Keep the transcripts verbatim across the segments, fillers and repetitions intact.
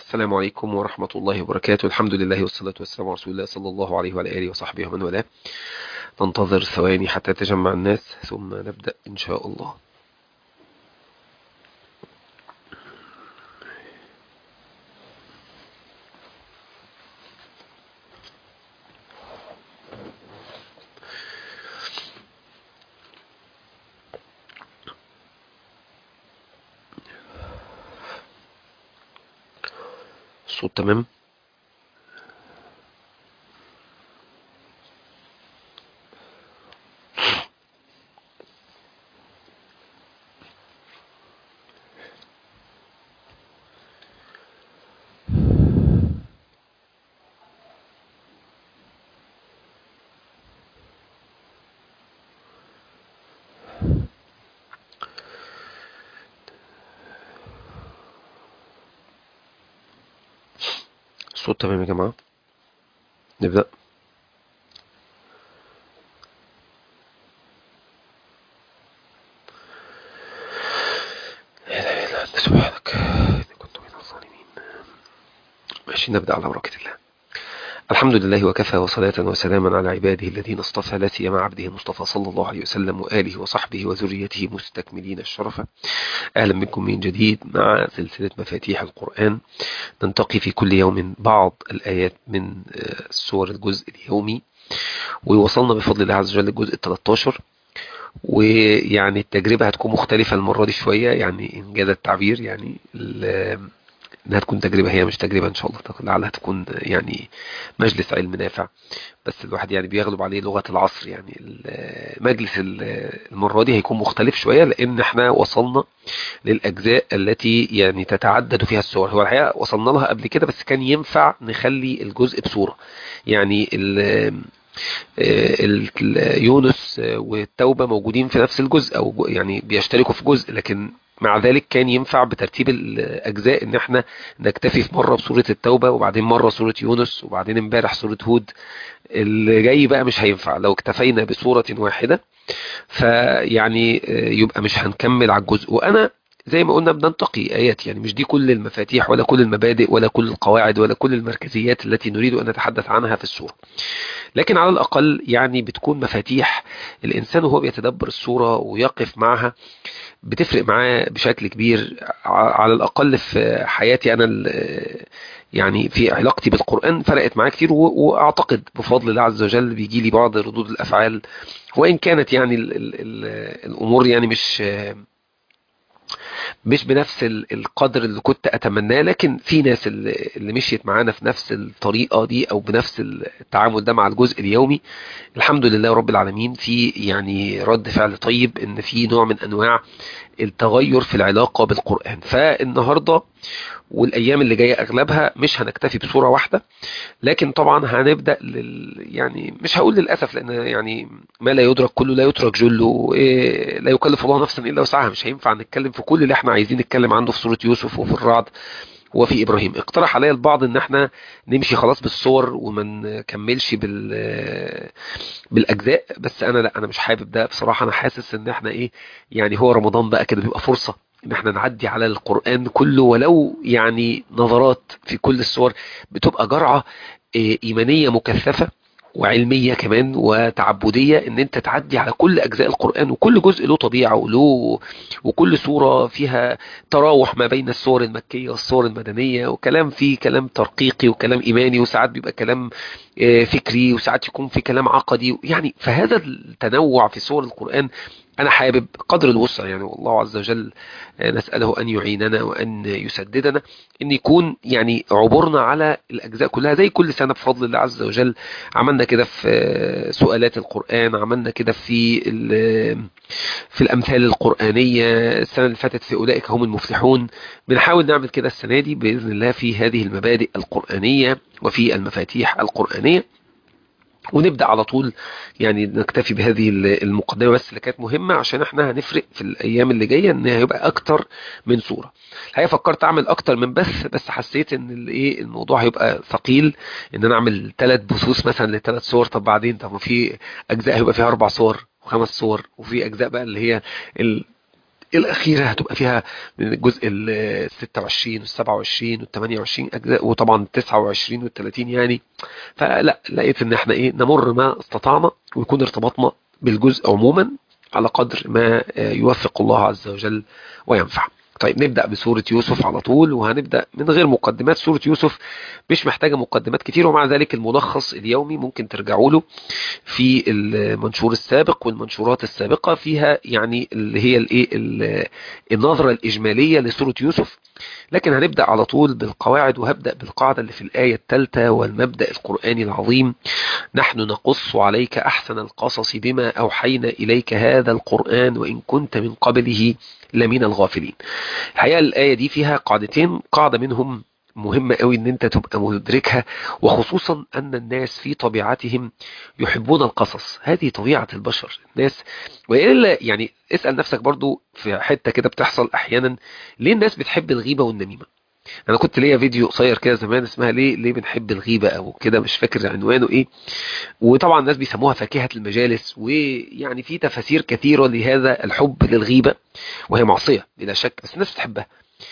السلام عليكم ورحمة الله وبركاته. الحمد لله والصلاة والسلام على رسول الله صلى الله عليه وعلى آله وصحبه ومن والاه. ننتظر ثواني حتى يتجمع الناس ثم نبدأ إن شاء الله. الصوت تمام؟ الصوت تمام يا جماعة؟ نبدأ. لا إله إلا أنت سبحانك إني كنت من الظالمين. ماشي، نبدأ على بركة الله. الحمد لله وكفى، وصلاة وسلاما على عباده الذين اصطفى، لا سيما عبده المصطفى صلى الله عليه وسلم وآله وصحبه وذريته مستكملين الشرف. أهلا بكم من جديد مع سلسلة مفاتيح القرآن. ننتقي في كل يوم بعض الآيات من سور الجزء اليومي، ووصلنا بفضل الله عز وجل للجزء الثالث عشر. ويعني التجربة هتكون مختلفة المرة دي شوية، يعني إن جاز التعبير، يعني انها تكون تجربة، هي مش تجربة ان شاء الله، لعلها تكون يعني مجلس علم نافع. بس الواحد يعني بيغلب عليه لغة العصر، يعني مجلس المرة دي هيكون مختلف شوية، لان احنا وصلنا للاجزاء التي يعني تتعدد فيها السور. هو الحقيقة وصلنا لها قبل كده، بس كان ينفع نخلي الجزء بصورة، يعني ال- يونس والتوبة موجودين في نفس الجزء، او يعني بيشتركوا في جزء، لكن مع ذلك كان ينفع بترتيب الأجزاء إن احنا نكتفي في مرة بسورة التوبة، وبعدين مرة سورة يونس، وبعدين امبارح سورة هود. اللي جاي بقى مش هينفع لو اكتفينا بسورة واحدة، فيعني يبقى مش هنكمل على الجزء. وأنا زي ما قلنا بننتقي آيات، يعني مش دي كل المفاتيح ولا كل المبادئ ولا كل القواعد ولا كل المركزيات التي نريد أن نتحدث عنها في السورة، لكن على الأقل يعني بتكون مفاتيح الإنسان وهو بيتدبر السورة ويقف معها، بتفرق معاه بشكل كبير. على الأقل في حياتي أنا، يعني في علاقتي بالقرآن فرقت معاه كتير، وأعتقد بفضل الله عز وجل بيجي لي بعض ردود الأفعال، وإن كانت يعني ال ال ال الأمور يعني مش مش بنفس القدر اللي كنت أتمناه، لكن في ناس اللي اللي مشيت معانا في نفس الطريقة دي أو بنفس التعامل ده مع الجزء اليومي. الحمد لله رب العالمين، في يعني رد فعل طيب، ان في نوع من انواع التغير في العلاقة بالقرآن. فالنهاردة والايام اللي جاية اغلبها مش هنكتفي بصورة واحدة، لكن طبعا هنبدأ لل يعني مش هقول للأسف، لان يعني ما لا يدرك كله لا يترك جله. إيه، لا يكلف الله نفسا الا وسعها. مش هينفع نتكلم في كل اللي احنا عايزين نتكلم عنه في سورة يوسف وفي الرعد وفي ابراهيم. اقترح عليا البعض ان احنا نمشي خلاص بالصور وما نكملش بال بالاجزاء، بس انا لا، انا مش حابب ده بصراحة. انا حاسس ان احنا ايه، يعني هو رمضان بقى كده بيبقى فرصة ان احنا نعدي على القرآن كله، ولو يعني نظرات في كل الصور، بتبقى جرعة إيه، ايمانية مكثفة وعلمية كمان وتعبدية، ان انت تعدي على كل اجزاء القرآن، وكل جزء له طبيعة وله، وكل سورة فيها تراوح ما بين السور المكية والسور المدنية، وكلام فيه كلام ترقيقي وكلام ايماني، وساعات بيبقى كلام آه، فكري، وساعات يكون في كلام عقدي. يعني فهذا التنوع في سور القرآن أنا حابب قدر الوسع، يعني والله عز وجل آه، نسأله أن يعيننا وأن يسددنا، أن يكون يعني عبورنا على الأجزاء كلها زي كل سنة بفضل الله عز وجل. عملنا كده في آه، سؤالات القرآن، عملنا كده في ال- في الأمثال القرآنية السنة اللي فاتت في أولئك هم المفلحون. بنحاول نعمل كده السنة دي بإذن الله في هذه المبادئ القرآنية وفي المفاتيح القرآنية، ونبدأ على طول. يعني نكتفي بهذه المقدمة بس اللي كانت مهمة، عشان احنا هنفرق في الأيام اللي جاية ان هيبقى أكتر من صورة. الحقيقة فكرت أعمل أكتر من بث، بس حسيت ان الايه الموضوع هيبقى ثقيل، ان انا أعمل ثلاث بثوث مثلا لثلاث صور. طب بعدين، طب ما في أجزاء هيبقى فيها أربع صور وخمس صور، وفي أجزاء بقى اللي هي الأخيرة هتبقى فيها من الجزء ال ستة وعشرين وال سبعة وعشرين وال ثمانية وعشرين أجزاء، وطبعا ال تسعة وعشرين وال ثلاثين يعني. فلا لقيت ان احنا ايه نمر ما استطعنا، ويكون ارتباطنا بالجزء عموما على قدر ما يوفق الله عز وجل وينفع. طيب نبدأ بسورة يوسف على طول، وهنبدأ من غير مقدمات. سورة يوسف مش محتاجة مقدمات كتير، ومع ذلك الملخص اليومي ممكن ترجعوا له في المنشور السابق والمنشورات السابقة، فيها يعني اللي هي الايه النظرة الإجمالية لسورة يوسف. لكن هنبدأ على طول بالقواعد، وهبدأ بالقاعدة اللي في الآية الثالثة والمبدأ القرآني العظيم: نحن نقص عليك أحسن القصص بما أوحينا إليك هذا القرآن وإن كنت من قبله لمن الغافلين. الحقيقة الآية دي فيها قاعدتين، قاعدة منهم مهمة قوي ان انت تبقى مدركها، وخصوصا ان الناس في طبيعتهم يحبون القصص. هذه طبيعة البشر الناس، وإلا يعني اسأل نفسك برضو في حتة كده بتحصل احيانا: ليه الناس بتحب الغيبة والنميمة؟ انا كنت ليا فيديو قصير كده زمان اسمها ليه ليه بنحب الغيبة او كده، مش فاكر عنوانه ايه. وطبعا الناس بيسموها فاكهة المجالس، ويعني في تفاسير كثيرة لهذا الحب للغيبة، وهي معصية بلا شك، بس الناس بتحبها.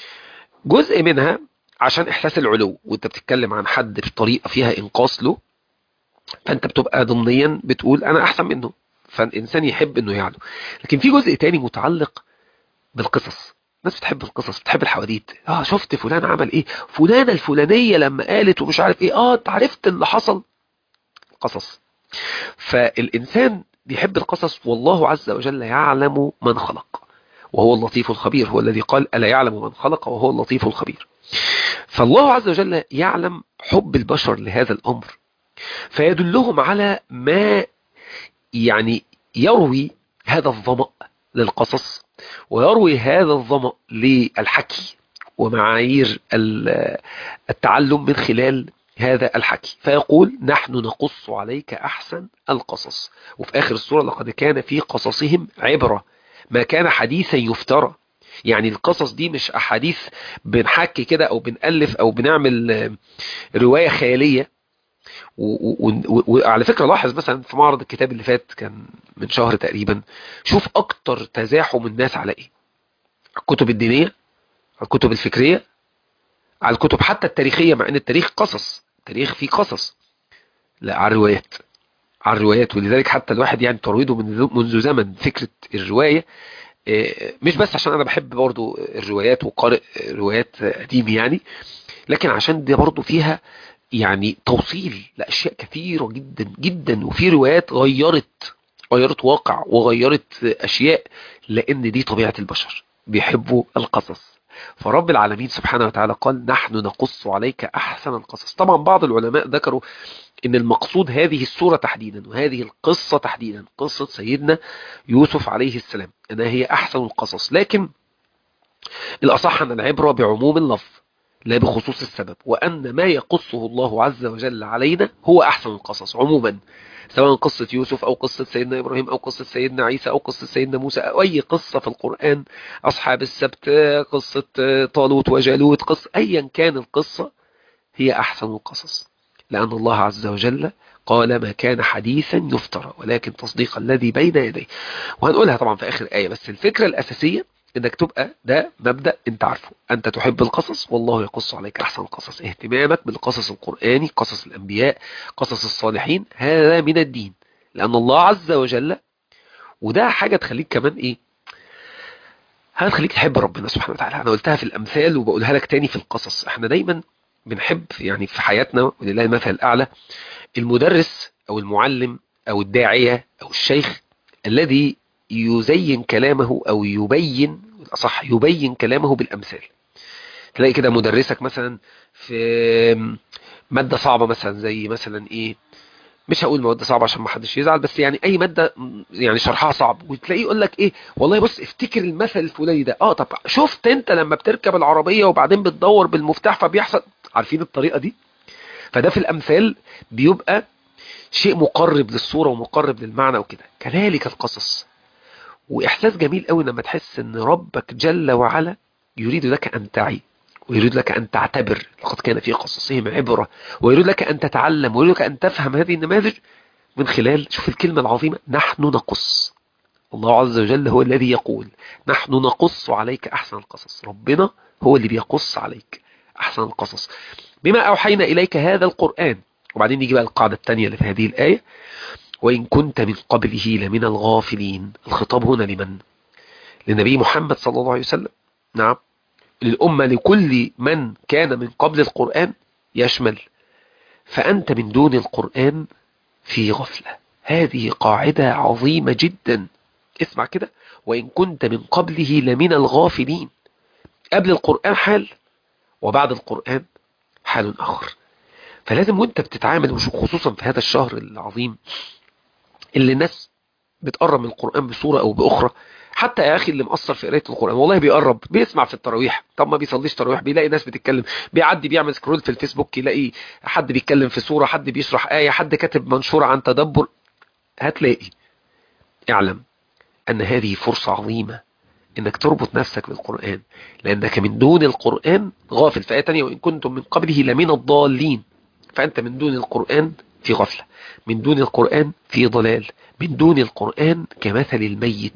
جزء منها عشان احساس العلو، وانت بتتكلم عن حد بطريقة فيها انقاص له، فانت بتبقى ضمنيا بتقول انا احسن منه، فالانسان يحب انه يعلو. لكن في جزء تاني متعلق بالقصص. الناس بتحب القصص، بتحب الحواديت. اه شفت فلان عمل ايه، فلانة الفلانية لما قالت ومش عارف ايه، اه انت عرفت اللي حصل. قصص. فالانسان بيحب القصص، والله عز وجل يعلم من خلق وهو اللطيف الخبير. هو الذي قال ألا يعلم من خلق وهو اللطيف الخبير. فالله عز وجل يعلم حب البشر لهذا الأمر، فيدلهم على ما يعني يروي هذا الظمأ للقصص، ويروي هذا الظمأ للحكي ومعايير التعلم من خلال هذا الحكي. فيقول نحن نقص عليك أحسن القصص. وفي آخر السورة: لقد كان في قصصهم عبرة ما كان حديثا يفترى. يعني القصص دي مش أحاديث بنحكي كده أو بنألف أو بنعمل رواية خيالية. وعلى فكرة لاحظ مثلا في معرض الكتاب اللي فات، كان من شهر تقريبا، شوف أكتر تزاحم الناس على إيه؟ الكتب الدينية، الكتب الفكرية، على الكتب حتى التاريخية، مع ان التاريخ قصص، التاريخ فيه قصص. لا، على الروايات، على الروايات. ولذلك حتى الواحد يعني ترويده منذ منذ زمن فكرة الرواية، مش بس عشان انا بحب برضو الروايات وقارئ روايات قديم يعني، لكن عشان دي برضو فيها يعني توصيل لأشياء كثيرة جدا جدا. وفي روايات غيرت غيرت واقع وغيرت أشياء، لأن دي طبيعة البشر، بيحبوا القصص. فرب العالمين سبحانه وتعالى قال نحن نقص عليك أحسن القصص. طبعا بعض العلماء ذكروا ان المقصود هذه السورة تحديدا وهذه القصة تحديدا، قصة سيدنا يوسف عليه السلام، انها هي احسن القصص. لكن الاصح ان العبرة بعموم اللفظ لا بخصوص السبب، وان ما يقصه الله عز وجل علينا هو احسن القصص عموما، سواء قصة يوسف او قصة سيدنا ابراهيم او قصة سيدنا عيسى او قصة سيدنا موسى او اي قصة في القرآن، اصحاب السبت، قصة طالوت وجالوت، قصة ايا كان القصة هي احسن القصص، لأن الله عز وجل قال ما كان حديثا يفترى ولكن تصديق الذي بين يديه. وهنقولها طبعا في آخر آية، بس الفكرة الأساسية انك تبقى ده مبدأ انت عارفه: انت تحب القصص والله يقص عليك احسن القصص. اهتمامك بالقصص القرآني، قصص الانبياء، قصص الصالحين، هذا من الدين، لان الله عز وجل، وده حاجة تخليك كمان ايه، هتخليك تحب ربنا سبحانه وتعالى. انا قلتها في الامثال وبقولها لك تاني في القصص. احنا دايما بنحب يعني في حياتنا، ولله المثل الاعلى، المدرس او المعلم او الداعية او الشيخ الذي يزين كلامه او يبين، صح، يبين كلامه بالامثال. تلاقي كده مدرسك مثلا في مادة صعبة مثلا، زي مثلا ايه، مش هقول مواد صعبة عشان ما حدش يزعل، بس يعني اي مادة يعني شرحها صعب، وتلاقيه يقول لك ايه، والله بص افتكر المثل الفلاني ده. اه طب شفت انت لما بتركب العربية وبعدين بتدور بالمفتاح فبيحصل، عارفين الطريقة دي؟ فده في الامثال بيبقى شيء مقرب للصورة ومقرب للمعنى وكده. كذلك القصص، واحساس جميل قوي لما تحس ان ربك جل وعلا يريد لك ان تعي، ويريد لك أن تعتبر، لقد كان في قصصهم عبرة، ويريد لك أن تتعلم، ويريد لك أن تفهم هذه النماذج من خلال، شوف الكلمة العظيمة، نحن نقص. الله عز وجل هو الذي يقول نحن نقص عليك أحسن القصص. ربنا هو اللي بيقص عليك أحسن القصص بما أوحينا إليك هذا القرآن. وبعدين نيجي بقى القاعدة الثانية اللي في هذه الآية، وإن كنت من قبله لمن الغافلين. الخطاب هنا لمن؟ للنبي محمد صلى الله عليه وسلم، نعم، للأمة، لكل من كان من قبل القرآن يشمل. فأنت من دون القرآن في غفلة. هذه قاعدة عظيمة جدا. اسمع كده، وإن كنت من قبله لمن الغافلين. قبل القرآن حال، وبعد القرآن حال آخر. فلازم وانت بتتعامل، خصوصا في هذا الشهر العظيم اللي الناس بتقرب من القرآن بصورة أو بأخرى. حتى يا أخي اللي مقصر في قراءة القرآن والله بيقرب، بيسمع في التراويح، طب ما بيصليش تراويح بيلاقي ناس بتتكلم، بيعدي بيعمل سكرول في الفيسبوك يلاقي حد بيتكلم في سورة، حد بيشرح آية، حد كاتب منشور عن تدبر، هتلاقي. اعلم أن هذه فرصة عظيمة انك تربط نفسك بالقرآن، لأنك من دون القرآن غافل. في آية تانية، وإن كنتم من قبله لمن الضالين. فأنت من دون القرآن في غفلة، من دون القرآن في ضلال، من دون القرآن كمثل الميت.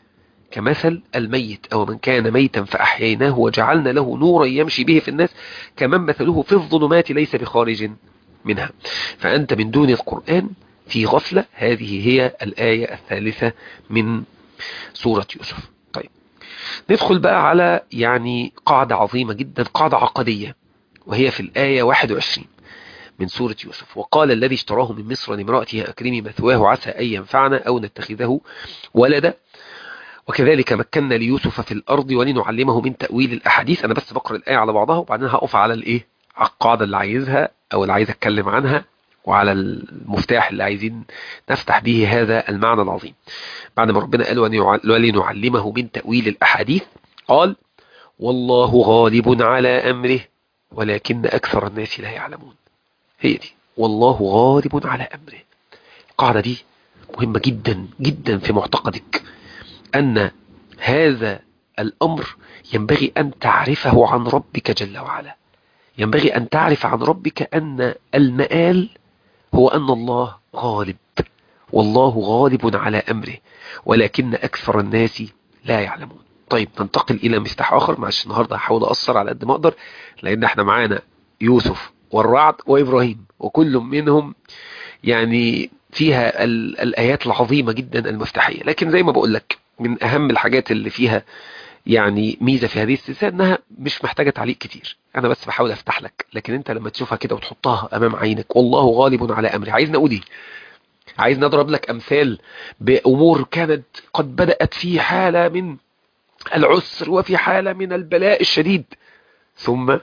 كمثل الميت، أو من كان ميتا فأحييناه وجعلنا له نورا يمشي به في الناس كمن مثله في الظلمات ليس بخارج منها. فأنت من دون القرآن في غفلة. هذه هي الآية الثالثة من سورة يوسف. طيب، ندخل بقى على يعني قاعدة عظيمة جدا، قاعدة عقدية، وهي في الآية واحد وعشرين من سورة يوسف. وقال الذي اشتراه من مصر لامرأته أكرمي مثواه عسى أن ينفعنا أو نتخذه ولدا وكذلك مكنا ليوسف في الأرض ولنعلمه من تأويل الأحاديث. أنا بس بقرأ الآية على بعضها وبعدين هقف على الإيه، على القاعدة اللي عايزها أو اللي عايز أتكلم عنها، وعلى المفتاح اللي عايزين نفتح به هذا المعنى العظيم. بعد ما ربنا قال ولنعلمه من تأويل الأحاديث، قال والله غالب على أمره ولكن أكثر الناس لا يعلمون. هي دي، والله غالب على أمره. القاعدة دي مهمة جدا جدا في معتقدك، أن هذا الأمر ينبغي أن تعرفه عن ربك جل وعلا. ينبغي أن تعرف عن ربك أن المآل هو أن الله غالب، والله غالب على أمره ولكن أكثر الناس لا يعلمون. طيب، ننتقل إلى مفتاح آخر. معلش النهاردة هحاول أقصر على قد ما أقدر، لأن احنا معانا يوسف والرعد وإبراهيم، وكل منهم يعني فيها الآيات العظيمة جدا المفتاحية. لكن زي ما بقول لك، من أهم الحاجات اللي فيها يعني ميزة في هذه السلسلة أنها مش محتاجة تعليق كتير، أنا بس بحاول أفتح لك. لكن أنت لما تشوفها كده وتحطها أمام عينك، والله غالب على أمره، عايز نقول إيه؟ عايز نضرب لك أمثال بأمور كانت قد بدأت في حالة من العسر وفي حالة من البلاء الشديد، ثم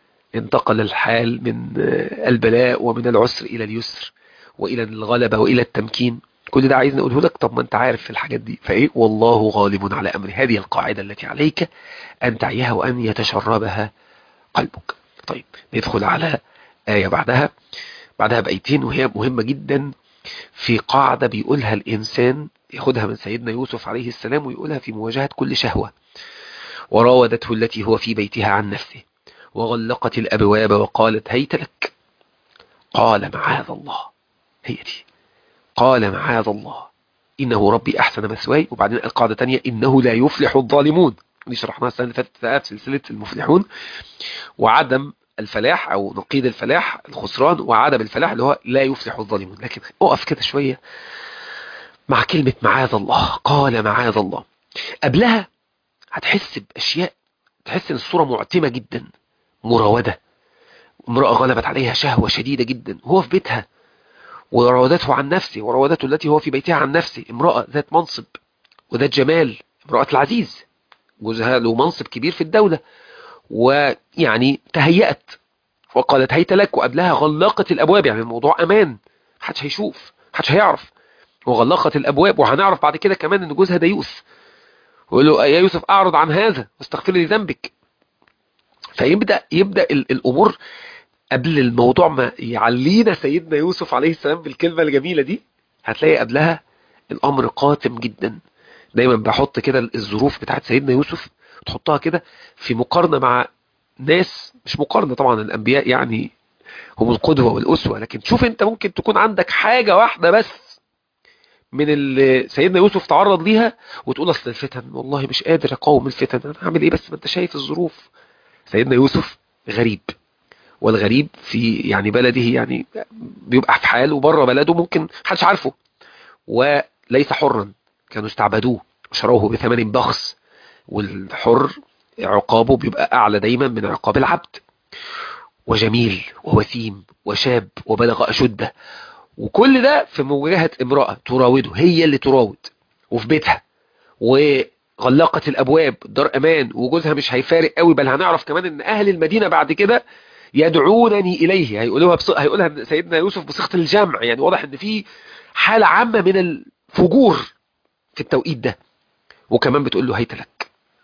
انتقل الحال من البلاء ومن العسر إلى اليسر وإلى الغلبة وإلى التمكين. كل ده عايز نقوله لك. طب ما انت عارف في الحاجات دي، فايه والله غالب على أمره. هذه القاعدة التي عليك أن تعيها وأن يتشربها قلبك. طيب، ندخل على آية بعدها بعدها بأيتين، وهي مهمة جدا في قاعدة بيقولها الإنسان، ياخدها من سيدنا يوسف عليه السلام ويقولها في مواجهة كل شهوة. وراودته التي هو في بيتها عن نفسه وغلقت الأبواب وقالت هيت لك قال معاذ الله. هي دي، قال معاذ الله إنه ربي أحسن مثواي. وبعدين القاعدة تانية، إنه لا يفلح الظالمون، دي شرحناها السنة اللي فاتت في سلسلة المفلحون. وعدم الفلاح أو نقيض الفلاح الخسران، وعدم الفلاح اللي هو لا يفلح الظالمون. لكن أقف كده شوية مع كلمة معاذ الله، قال معاذ الله. قبلها هتحس بأشياء، تحس ان الصورة معتمة جدا، مراودة، امرأة غلبت عليها شهوة شديدة جدا وهو في بيتها، وراودته عن نفسه، وراودته التي هو في بيتها عن نفسه، امرأة ذات منصب وذات جمال، امرأة العزيز، جوزها له منصب كبير في الدولة، ويعني تهيأت وقالت هيت لك. وقبلها غلقت الأبواب، يعني الموضوع أمان، محدش هيشوف، محدش هيعرف، وغلقت الأبواب. وهنعرف بعد كده كمان ان جوزها ديوث، ويقول له يا يوسف أعرض عن هذا واستغفر لي ذنبك. فيبدأ يبدأ الأمور قبل الموضوع ما يعلينا سيدنا يوسف عليه السلام بالكلمة الجميلة دي، هتلاقي قبلها الأمر قاتم جدا. دايما بحط كده الظروف بتاعت سيدنا يوسف، تحطها كده في مقارنة مع ناس، مش مقارنة طبعا، الأنبياء يعني هم القدوة والأسوة، لكن شوف انت ممكن تكون عندك حاجة واحدة بس من اللي سيدنا يوسف تعرض ليها وتقول اصل الفتن، والله مش قادر اقاوم الفتن، انا هعمل ايه بس ما انت شايف الظروف. سيدنا يوسف غريب، والغريب في يعني بلده يعني بيبقى في حال، وبره بلده ممكن محدش عارفه، وليس حرا، كانوا استعبدوه وشروه بثمن بخس، والحر عقابه بيبقى اعلى دايما من عقاب العبد. وجميل ووسيم وشاب وبلغ اشده، وكل ده في مواجهة امرأة تراوده، هي اللي تراود، وفي بيتها، وغلقت الابواب، دار امان، وجوزها مش هيفارق قوي، بل هنعرف كمان ان اهل المدينة بعد كده يدعونني اليه، هيقولوها بص... هيقولها سيدنا يوسف بصيغة الجمع، يعني واضح ان في حالة عامة من الفجور في التوقيت ده. وكمان بتقول له هيت لك.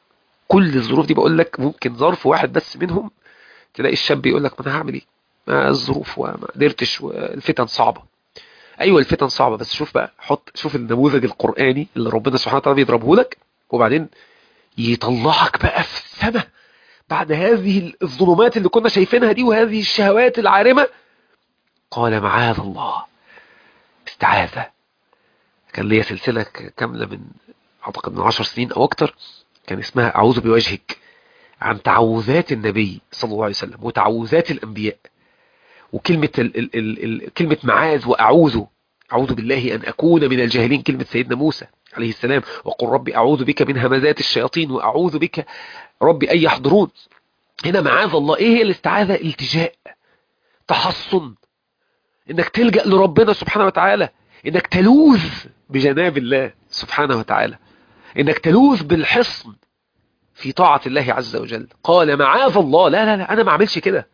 كل الظروف دي بقول لك ممكن ظرف واحد بس منهم تلاقي الشاب يقول لك ما انا هعمل ايه، ما الظروف وما قدرتش والفتن صعبة. ايوه الفتن صعبة، بس شوف بقى، حط شوف النموذج القرآني اللي ربنا سبحانه وتعالى بيضربه لك، وبعدين يطلعك بقى في السماء بعد هذه الظلمات اللي كنا شايفينها دي وهذه الشهوات العارمة. قال معاذ الله، استعاذة. كان ليا سلسلة كاملة من اعتقد من عشر سنين او اكتر، كان اسمها اعوذ بوجهك، عن تعوذات النبي صلى الله عليه وسلم وتعوذات الانبياء. وكلمة ال ال ال ال كلمة معاذ وأعوذ، أعوذ بالله أن أكون من الجاهلين، كلمة سيدنا موسى عليه السلام، وقل ربي أعوذ بك من همزات الشياطين وأعوذ بك ربي أن يحضرون. هنا معاذ الله، إيه هي الاستعاذة؟ التجاء، تحصن، إنك تلجأ لربنا سبحانه وتعالى، إنك تلوذ بجناب الله سبحانه وتعالى، إنك تلوذ بالحصن في طاعة الله عز وجل. قال معاذ الله، لا لا لا أنا ما أعملش كده.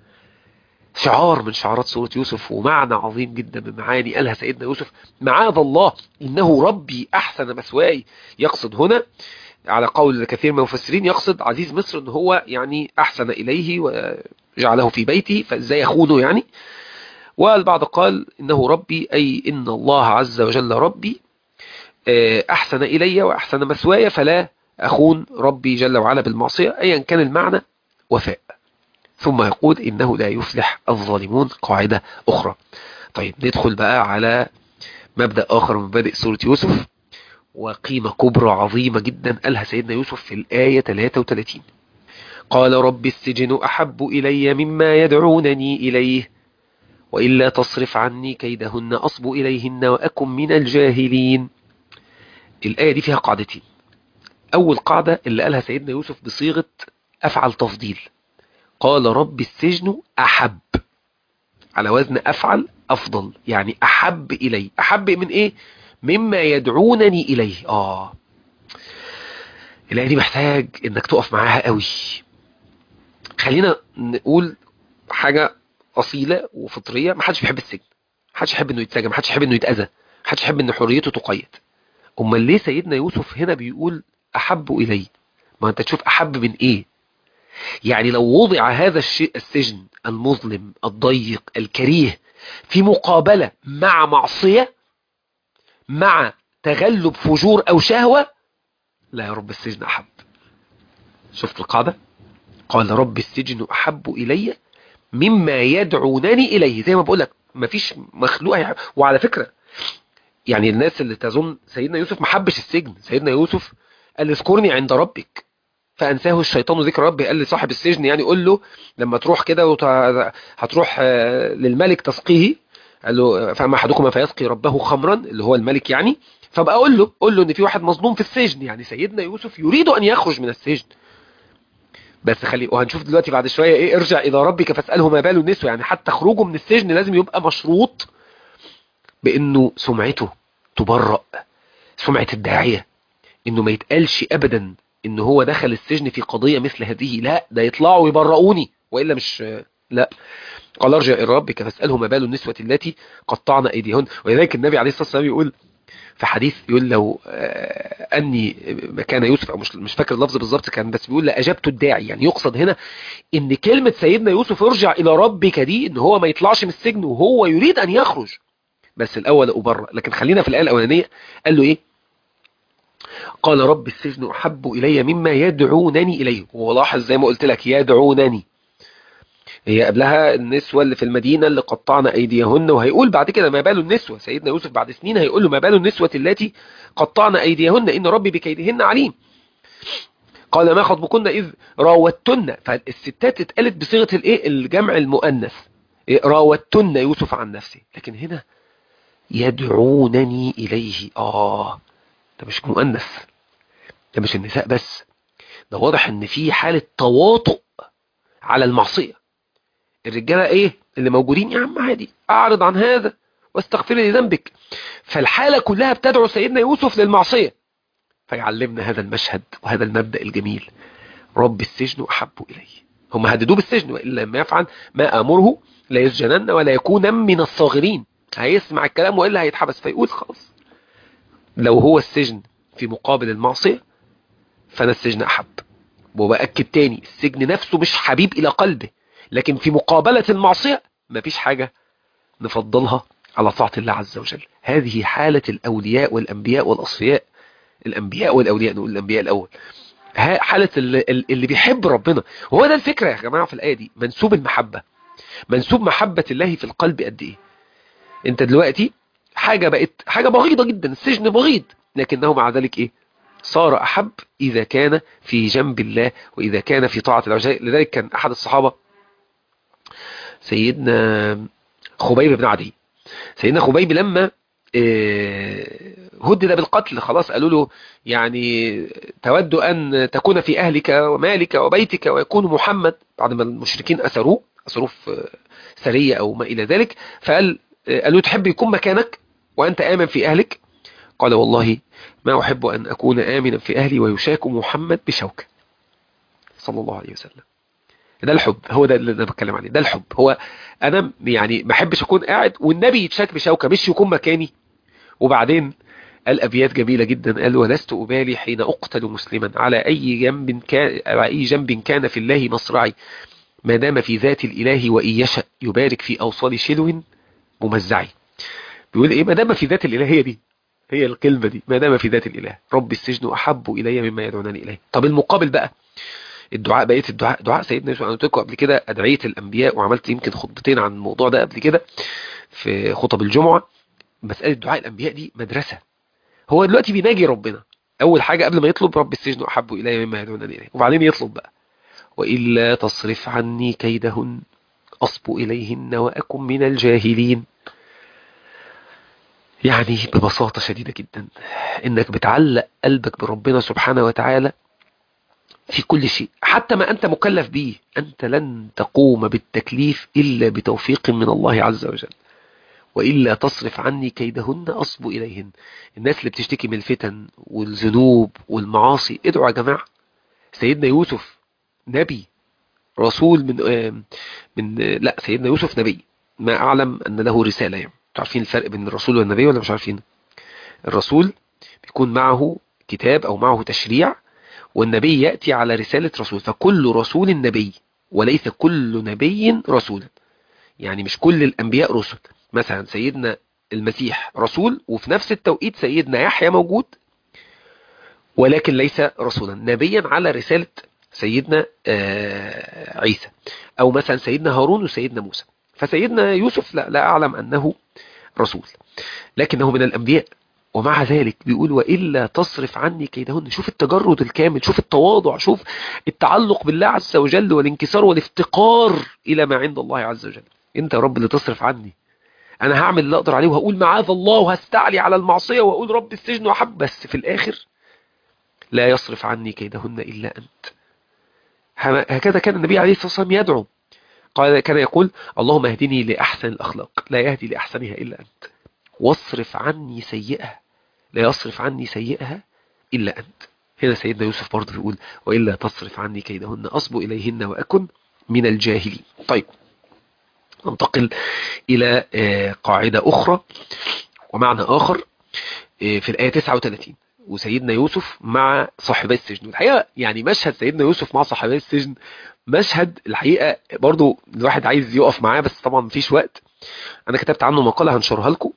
شعار من شعارات سورة يوسف، ومعنى عظيم جدا من معاني قالها سيدنا يوسف، معاذ الله إنه ربي أحسن مثواي. يقصد هنا على قول كثير من المفسرين، يقصد عزيز مصر إن هو يعني أحسن إليه وجعله في بيته، فإزاي يخونه يعني. والبعض قال إنه ربي أي إن الله عز وجل ربي أحسن إلي وأحسن مثواي، فلا أخون ربي جل وعلا بالمعصية. أيا كان المعنى، وفاء. ثم يقول إنه لا يفلح الظالمون، قاعدة أخرى. طيب ندخل بقى على مبدأ آخر من مبادئ سورة يوسف، وقيمة كبرى عظيمة جدا قالها سيدنا يوسف في الآية ثلاثة وثلاثين. قال رب السجن أحب إلي مما يدعونني إليه، وإلا تصرف عني كيدهن أصب إليهن وأكن من الجاهلين. الآية دي فيها قاعدتين. أول قاعدة اللي قالها سيدنا يوسف بصيغة أفعل تفضيل، قال رب السجن أحب، على وزن أفعل أفضل، يعني أحب إلي. أحب من إيه؟ مما يدعونني إليه. آه الآية دي محتاج إنك تقف معاها قوي. خلينا نقول حاجة أصيلة وفطرية، محدش بيحب السجن، محدش يحب إنه يتسجن، محدش يحب إنه يتأذى، محدش يحب إن حريته تقيد. أمال ليه سيدنا يوسف هنا بيقول أحب إلي؟ ما أنت تشوف أحب من إيه. يعني لو وضع هذا الشيء السجن المظلم الضيق الكريه في مقابلة مع معصية، مع تغلب فجور أو شهوة، لا يا رب السجن أحب. شفت القاعدة؟ قال رب السجن أحب إلي مما يدعونني إليه. زي ما بقولك مفيش مخلوق يحب. وعلى فكرة يعني الناس اللي تظن سيدنا يوسف ما حبش السجن، سيدنا يوسف قال اذكرني عند ربك فأنساه الشيطان ذكر ربه. قال لصاحب السجن يعني قول له لما تروح كده وت... هتروح للملك تسقيه، قال له فأما أحدكما فيسقي ربه خمرا، اللي هو الملك يعني، فبقى قول له قول له ان في واحد مظلوم في السجن. يعني سيدنا يوسف يريد ان يخرج من السجن، بس خلي وهنشوف دلوقتي بعد شوية ايه، ارجع الى ربك فاسأله ما بال النسوة. يعني حتى خروجه من السجن لازم يبقى مشروط بانه سمعته تبرأ، سمعة الداعية، انه ما يتقالش ابدا ان هو دخل السجن في قضية مثل هذه، لا ده يطلعوا يبرؤوني وإلا مش لا. قال ارجع الى ربك فاسأله ما بال النسوة التي قطعن ايديهن. ولذلك النبي عليه الصلاة والسلام يقول في حديث، يقول لو اني مكان يوسف، او مش مش فاكر اللفظ بالظبط كان، بس بيقول لاجبت الداعي. يعني يقصد هنا ان كلمة سيدنا يوسف ارجع الى ربك دي ان هو ما يطلعش من السجن وهو يريد ان يخرج، بس الاول ابرأ. لكن خلينا في الآية الاولانية، قال له ايه؟ قال رب السجن احب الي مما يدعونني اليه. ولاحظ زي ما قلت لك يدعونني، هي قبلها النسوة اللي في المدينة اللي قطعن أيديهن، وهيقول بعد كده ما بال النسوة. سيدنا يوسف بعد سنين هيقول له ما بال النسوة التي قطعن أيديهن إن ربي بكيدهن عليم. قال ما خطبكن إذ راوتن، فالستات اتقالت بصيغة الايه الجمع المؤنث، إيه؟ راوتن يوسف عن نفسه. لكن هنا يدعونني إليه، آه ده مش مؤنث، ده مش النساء بس، ده واضح ان في حالة تواطؤ على المعصية. الرجالة ايه اللي موجودين، يا عم عادي اعرض عن هذا واستغفر لي ذنبك. فالحالة كلها بتدعو سيدنا يوسف للمعصية. فيعلمنا هذا المشهد وهذا المبدأ الجميل: رب السجن أحب إلي. هم هددوه بالسجن، وإلا لما يفعل ما أمره لا يسجنن ولا يكون من الصاغرين. هيسمع الكلام وإلا هيتحبس. فيقول خلاص، لو هو السجن في مقابل المعصية فأنا السجن أحب. وبأكد تاني، السجن نفسه مش حبيب إلى قلبه، لكن في مقابلة المعصية مفيش حاجة نفضلها على طاعة الله عز وجل. هذه حالة الأولياء والأنبياء والأصفياء. الأنبياء والأولياء، نقول الأنبياء الأول، حالة اللي, اللي بيحب ربنا. وهو ده الفكرة يا جماعة في الآية دي، منسوب المحبة، منسوب محبة الله في القلب قد إيه. أنت دلوقتي حاجة بقت حاجة بغيضة جدا، السجن بغيض، لكنه مع ذلك إيه؟ صار أحب إذا كان في جنب الله وإذا كان في طاعة الله. لذلك كان أحد الصحابة سيدنا خبيب بن عدي. سيدنا خبيب لما هدد بالقتل، خلاص قالوا له يعني تود أن تكون في أهلك ومالك وبيتك ويكون محمد، بعد ما المشركين أسروه أسروه في سرية أو ما إلى ذلك. فقال قالوا تحب يكون مكانك وأنت آمن في أهلك؟ قال والله ما أحب أن أكون آمنا في أهلي ويشاك محمد بشوكة صلى الله عليه وسلم. ده الحب، هو ده اللي أنا بتكلم عليه، ده الحب. هو أنا يعني ما أحبش أكون قاعد والنبي يتشاك بشوكة، مش يكون مكاني. وبعدين قال أبيات جميلة جدا، قال ولست أبالي حين أقتل مسلما على أي جنب كان على أي جنب كان في الله مصرعي، ما دام في ذات الإله وإن يشأ يبارك في أوصال شلو ممزعي. بيقول إيه؟ ما دام في ذات الإله، هي دي هي الكلمة دي، ما دام في ذات الإله رب السجن أحب إلي مما يدعونني إليه. طب المقابل بقى الدعاء، بقية الدعاء دعاء سيدنا يوسف. أنا قلت لكم قبل كده أدعية الأنبياء، وعملت يمكن خطبتين عن الموضوع ده قبل كده في خطب الجمعة. مسألة دعاء الأنبياء دي مدرسة. هو دلوقتي بيناجي ربنا أول حاجة قبل ما يطلب رب السجن أحب إلي مما يدعونني إليه، وبعدين يطلب بقى وإلا تصرف عني كيدهن أصب إليهن وأكن من الجاهلين. يعني ببساطة شديدة جدا إنك بتعلق قلبك بربنا سبحانه وتعالى في كل شيء، حتى ما أنت مكلف به. أنت لن تقوم بالتكليف إلا بتوفيق من الله عز وجل. وإلا تصرف عني كيدهن أصب إليهن. الناس اللي بتشتكي من الفتن والذنوب والمعاصي، ادعوا يا جماعة. سيدنا يوسف نبي رسول من من لا سيدنا يوسف نبي، ما أعلم أن له رسالة. يعني عارفين الفرق بين الرسول والنبي ولا مش عارفين؟ الرسول بيكون معه كتاب أو معه تشريع، والنبي يأتي على رسالة رسول. فكل رسول نبي وليس كل نبي رسولا. يعني مش كل الأنبياء رسل. مثلا سيدنا المسيح رسول، وفي نفس التوقيت سيدنا يحيى موجود ولكن ليس رسولا، نبيا على رسالة سيدنا عيسى. أو مثلا سيدنا هارون وسيدنا موسى. فسيدنا يوسف لا, لا أعلم أنه رسول، لكنه من الأنبياء. ومع ذلك بيقول وإلا تصرف عني كيدهن. شوف التجرد الكامل، شوف التواضع، شوف التعلق بالله عز وجل والانكسار والافتقار إلى ما عند الله عز وجل. انت يا رب اللي تصرف عني، انا هعمل اللي اقدر عليه وهقول معاذ الله وهستعلي على المعصية واقول رب السجن وحب، بس في الاخر لا يصرف عني كيدهن الا انت. هكذا كان النبي عليه الصلاة والسلام يدعو. قال كان يقول اللهم اهدني لأحسن الأخلاق لا يهدي لأحسنها إلا أنت، واصرف عني سيئها لا يصرف عني سيئها إلا أنت. هنا سيدنا يوسف برضه يقول وإلا تصرف عني كيدهن أصب إليهن وأكن من الجاهلين. طيب ننتقل إلى قاعدة أخرى ومعنى آخر في الآية تسعة وثلاثين. وسيدنا يوسف مع صاحبي السجن. الحقيقة يعني مشهد سيدنا يوسف مع صاحبي السجن مشهد الحقيقة برضو الواحد عايز يقف معاه، بس طبعا مفيش وقت. أنا كتبت عنه مقالة هنشرها لكم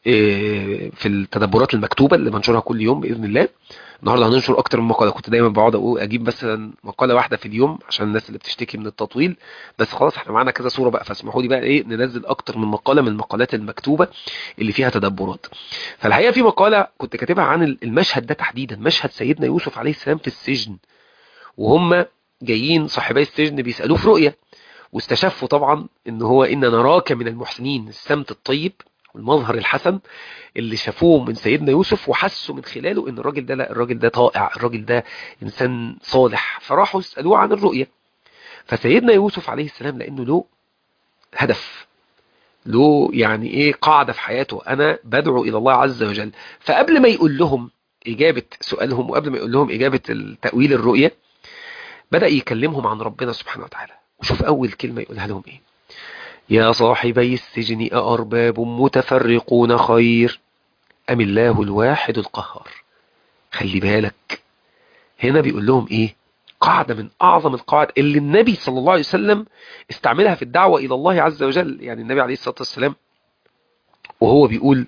في التدبرات المكتوبة اللي بنشرها كل يوم بإذن الله. النهارده هننشر اكتر من مقاله. كنت دايما بقعد اقول اجيب مثلا مقاله واحده في اليوم عشان الناس اللي بتشتكي من التطويل، بس خلاص احنا معانا كذا صوره بقى، فاسمحوا لي بقى ايه ننزل اكتر من مقاله من المقالات المكتوبه اللي فيها تدبرات. فالحقيقه في مقاله كنت كاتبها عن المشهد ده تحديدا، مشهد سيدنا يوسف عليه السلام في السجن، وهم جايين صاحبي السجن بيسالوه في رؤيه، واستشفوا طبعا ان هو ان نراك من المحسنين، السمت الطيب والمظهر الحسن اللي شافوه من سيدنا يوسف، وحسوا من خلاله ان الراجل ده لا الراجل ده طائع، الراجل ده انسان صالح، فراحوا يسالوه عن الرؤيه. فسيدنا يوسف عليه السلام لانه له هدف، له يعني ايه قاعده في حياته، انا بدعو الى الله عز وجل، فقبل ما يقول لهم اجابه سؤالهم وقبل ما يقول لهم اجابه تاويل الرؤيه، بدا يكلمهم عن ربنا سبحانه وتعالى. وشوف اول كلمه يقولها لهم ايه: يا صاحبي السجن أأرباب متفرقون خير أم الله الواحد القهار. خلي بالك، هنا بيقول لهم ايه؟ قاعدة من اعظم القواعد اللي النبي صلى الله عليه وسلم استعملها في الدعوة الى الله عز وجل. يعني النبي عليه الصلاة والسلام وهو بيقول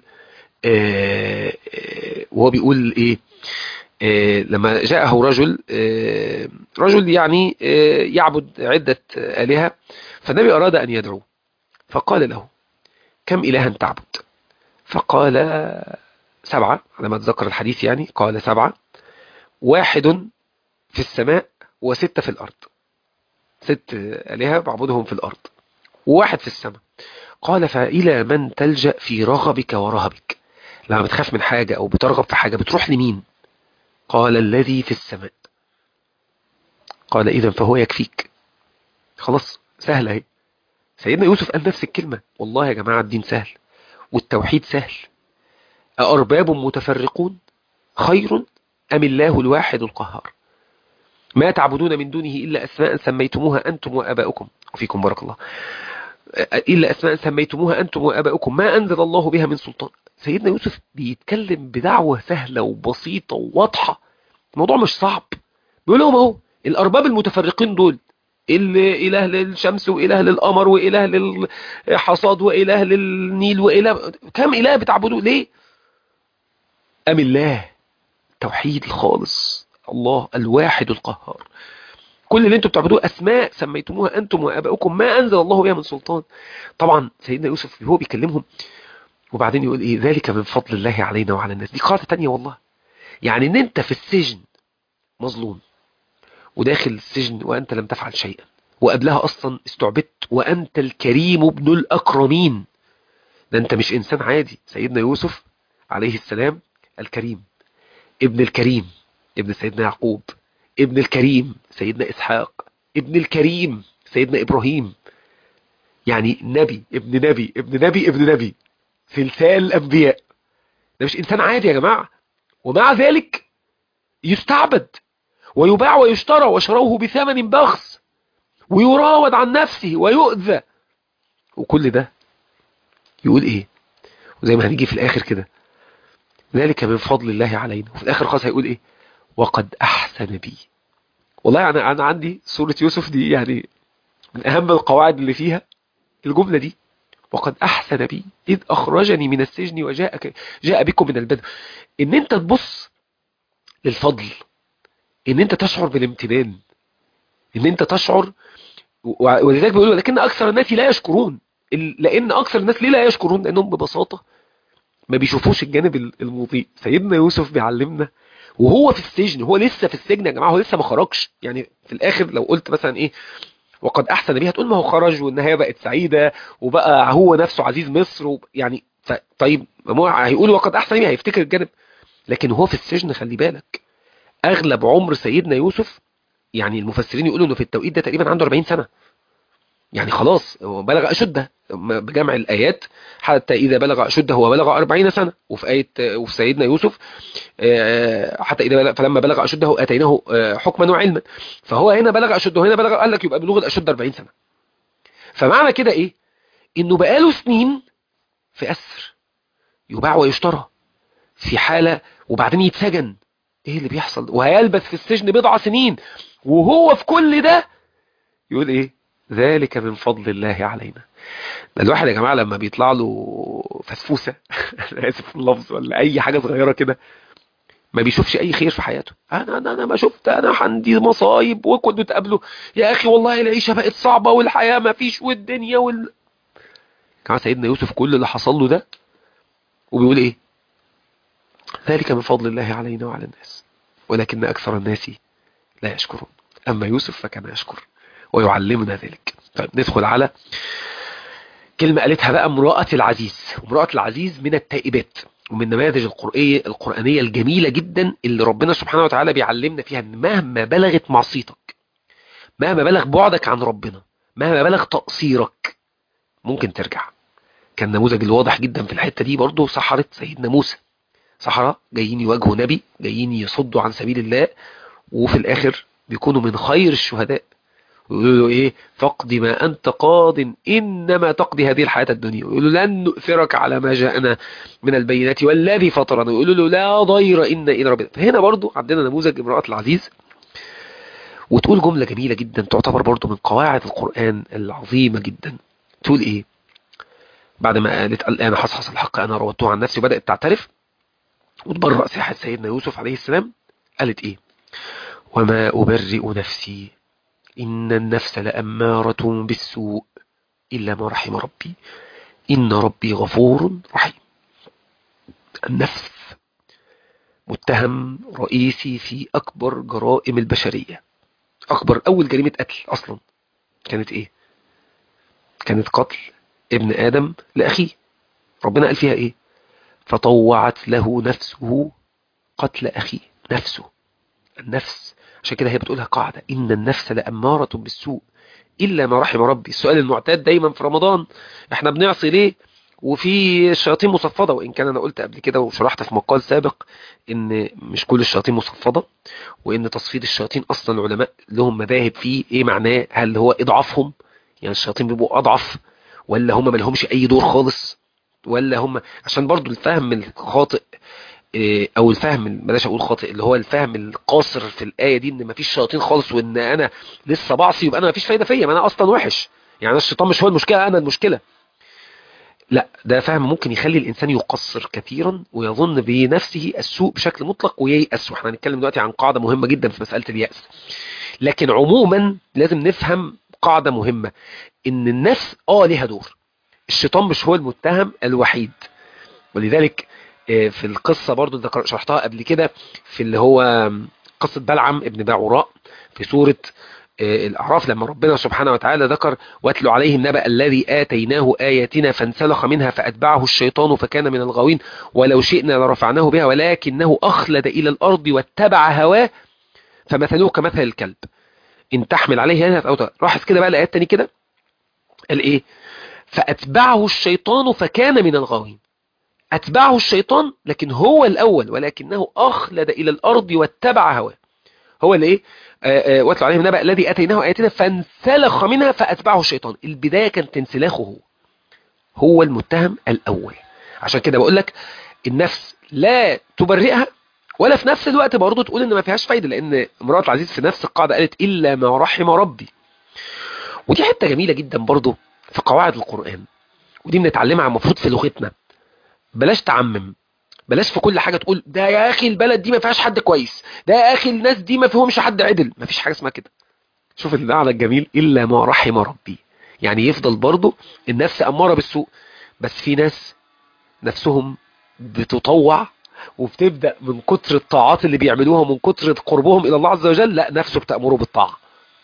آه آه وهو بيقول ايه آه لما جاءه رجل آه رجل يعني آه يعبد عدة آلهة، فالنبي أراد أن يدعو، فقال له: كم إلها تعبد؟ فقال: سبعة، على ما أتذكر الحديث يعني، قال: سبعة، واحد في السماء وستة في الأرض، ست آلهة بعبدهم في الأرض وواحد في السماء. قال: فإلى من تلجأ في رغبك ورهبك؟ لما بتخاف من حاجة أو بترغب في حاجة بتروح لمين؟ قال: الذي في السماء. قال: إذن فهو يكفيك. خلاص، سهل اهي. سيدنا يوسف قال نفس الكلمة. والله يا جماعة الدين سهل والتوحيد سهل. أأرباب متفرقون خير أم الله الواحد القهار؟ ما تعبدون من دونه إلا أسماء سميتموها أنتم وآباؤكم، وفيكم بارك الله، إلا أسماء سميتموها أنتم وآباؤكم ما أنزل الله بها من سلطان. سيدنا يوسف بيتكلم بدعوة سهلة وبسيطة وواضحة، الموضوع مش صعب. بيقول لهم اهو الأرباب المتفرقين دول، إله للشمس وإله للقمر وإله للحصاد وإله للنيل وإله، كم إله بتعبدوا ليه؟ أم الله، توحيد الخالص، الله الواحد القهار. كل اللي انتم بتعبدوه أسماء سميتموها أنتم وآباؤكم ما أنزل الله بها من سلطان. طبعا سيدنا يوسف هو بيكلمهم وبعدين يقول إيه؟ ذلك من فضل الله علينا وعلى الناس. دي قاعدة تانية والله. يعني ان انت في السجن مظلوم وداخل السجن وأنت لم تفعل شيئا، وقبلها أصلا استعبدت وأنت الكريم ابن الأكرمين. ده أنت مش إنسان عادي. سيدنا يوسف عليه السلام الكريم، ابن الكريم ابن سيدنا يعقوب، ابن الكريم سيدنا إسحاق، ابن الكريم سيدنا إبراهيم. يعني نبي ابن نبي ابن نبي ابن نبي، سلسال الأنبياء. ده مش إنسان عادي يا جماعة. ومع ذلك يستعبد ويباع ويشترى وشروه بثمن بخس ويراود عن نفسه ويؤذى، وكل ده يقول ايه؟ وزي ما هنيجي في الاخر كده، ذلك من فضل الله علينا. وفي الاخر خلاص هيقول ايه؟ وقد احسن بي. والله انا انا عندي سورة يوسف دي يعني من اهم القواعد اللي فيها الجملة دي، وقد احسن بي اذ اخرجني من السجن وجاء جاء بكم من البدو. ان انت تبص للفضل، ان انت تشعر بالامتنان، ان انت تشعر، ولذلك بيقولوا لكن اكثر الناس لا يشكرون. لان اكثر الناس ليه لا يشكرون؟ لانهم ببساطة ما بيشوفوش الجانب المضيء. سيدنا يوسف بيعلمنا وهو في السجن، هو لسه في السجن يا جماعة، هو لسه ما خرجش. يعني في الاخر لو قلت مثلا ايه وقد احسن بيها، تقول ما هو خرج والنهاية بقت سعيدة وبقى هو نفسه عزيز مصر و... يعني ف... طيب ما هيقول وقد احسن بيها هيفتكر الجانب. لكن هو في السجن خلي بالك اغلب عمر سيدنا يوسف، يعني المفسرين يقولوا انه في التوقيت ده تقريبا عنده أربعين سنة. يعني خلاص بلغ أشده بجمع الآيات، حتى إذا بلغ أشده هو بلغ أربعين سنة. وفي آية وفي سيدنا يوسف حتى إذا بلغ فلما بلغ أشده آتيناه حكما وعلما. فهو هنا بلغ أشده، هنا بلغ، قال لك يبقى بلوغ الأشد أربعين سنة. فمعنى كده إيه؟ إنه بقاله سنين في أسر، يباع ويشترى في حالة، وبعدين يتسجن. إيه اللي بيحصل؟ وهيلبث في السجن بضع سنين، وهو في كل ده يقول إيه؟ ذلك من فضل الله علينا. ده الواحد يا جماعة لما بيطلع له فسفوسة انا اسف في اللفظ، ولا اي حاجة صغيرة كده، ما بيشوفش اي خير في حياته. انا انا انا ما شفت، انا عندي مصايب وكنت تقابله يا اخي والله العيشة بقت صعبة والحياة ما فيش والدنيا وال كان سيدنا يوسف كل اللي حصل له ده وبيقول ايه؟ ذلك من فضل الله علينا وعلى الناس ولكن اكثر الناس لا يشكرون. اما يوسف فكان يشكر ويعلمنا ذلك. طيب ندخل على كلمة قالتها بقى امرأة العزيز. امرأة العزيز من التائبات ومن النماذج القرآنية القرآنية الجميلة جدا اللي ربنا سبحانه وتعالى بيعلمنا فيها ان مهما بلغت معصيتك، مهما بلغ بعدك عن ربنا، مهما بلغ تقصيرك، ممكن ترجع. كان نموذج الواضح جدا في الحتة دي برضو سحرة سيدنا موسى. سحرة جايين يواجهوا نبي، جايين يصدوا عن سبيل الله، وفي الاخر بيكونوا من خير الشهداء. ويقولوا له ايه؟ فاقض ما انت قاض انما تقضي هذه الحياة الدنيا. ويقولوا لن نؤثرك على ما جاءنا من البينات والذي فطرنا. ويقولوا له لا ضير ان الى ربنا. فهنا برضو عندنا نموذج امرأة العزيز، وتقول جملة جميلة جدا تعتبر برضو من قواعد القرآن العظيمة جدا. تقول ايه بعد ما قالت الآن حصحص الحق انا روضته عن نفسي وبدأت تعترف وتبرأ ساحة سيدنا يوسف عليه السلام؟ قالت ايه؟ وما أبرئ نفسي إن النفس لأمارة بالسوء إلا ما رحم ربي إن ربي غفور رحيم. النفس متهم رئيسي في أكبر جرائم البشرية. أكبر أول جريمة قتل أصلا كانت إيه؟ كانت قتل ابن آدم لأخيه. ربنا قال فيها إيه؟ فطوعت له نفسه قتل أخيه. نفسه، النفس. عشان كده هي بتقولها قاعدة إن النفس لأمارة بالسوء إلا ما رحم ربي. السؤال المعتاد دايما في رمضان، احنا بنعصي ليه وفي الشياطين مصفدة؟ وإن كان أنا قلت قبل كده وشرحت في مقال سابق إن مش كل الشياطين مصفدة، وإن تصفيد الشياطين أصلا العلماء لهم مذاهب فيه. إيه معناه؟ هل هو إضعافهم، يعني الشياطين بيبقوا أضعف، ولا هم ما لهمش أي دور خالص، ولا هم عشان برضو الفهم الخاطئ او الفهم بلاش اقول خاطئ، اللي هو الفهم القاصر في الايه دي ان مفيش شياطين خالص وان انا لسه بعصي يبقى انا مفيش فايده فيا، ما انا اصلا وحش، يعني الشيطان مش هو المشكله انا المشكله. لا، ده فهم ممكن يخلي الانسان يقصر كثيرا ويظن بنفسه السوء بشكل مطلق وييأس. واحنا هنتكلم دلوقتي عن قاعده مهمه جدا في مساله اليأس. لكن عموما لازم نفهم قاعده مهمه، ان النفس اه ليها دور. الشيطان مش هو المتهم الوحيد. ولذلك في القصة برضو اللي شرحتها قبل كده في اللي هو قصة بلعم ابن باعوراء في سورة الأعراف، لما ربنا سبحانه وتعالى ذكر واتلو عليهم نبأ الذي آتيناه آياتنا فانسلخ منها فأتبعه الشيطان فكان من الغاوين ولو شئنا لرفعناه بها ولكنه أخلد إلى الأرض واتبع هواه فمثله كمثل الكلب إن تحمل عليه يلهث أو تغفل. لاحظ كده بقى الآيات تاني كده، قال إيه؟ فأتبعه الشيطان فكان من الغاوين. أتبعه الشيطان لكن هو الأول ولكنه أخلد إلى الأرض واتبع هواه. هو اللي إيه؟ واتلو عليهم نبأ الذي أتيناه آياتنا فانسلخ منها فأتبعه الشيطان. البداية كانت انسلاخه هو هو المتهم الأول. عشان كده بقول لك النفس لا تبرئها ولا في نفس الوقت برضه تقول إن ما فيهاش فايدة، لأن امرأة العزيز في نفس القاعدة قالت إلا ما رحم ربي. ودي حتة جميلة جدا برضه في قواعد القرآن، ودي بنتعلمها المفروض في لغتنا. بلاش تعمم، بلاش في كل حاجة تقول ده يا أخي البلد دي ما فيهاش حد كويس، ده يا أخي الناس دي ما فيهمش حد عدل. ما فيش حاجة اسمها كده. شوف المعنى الجميل، إلا ما رحم ربي. يعني يفضل برضو النفس أمارة بالسوء، بس في ناس نفسهم بتطوع وبتبدأ من كتر الطاعات اللي بيعملوها ومن كتر قربهم إلى الله عز وجل، لا نفسه بتأمره بالطاعة.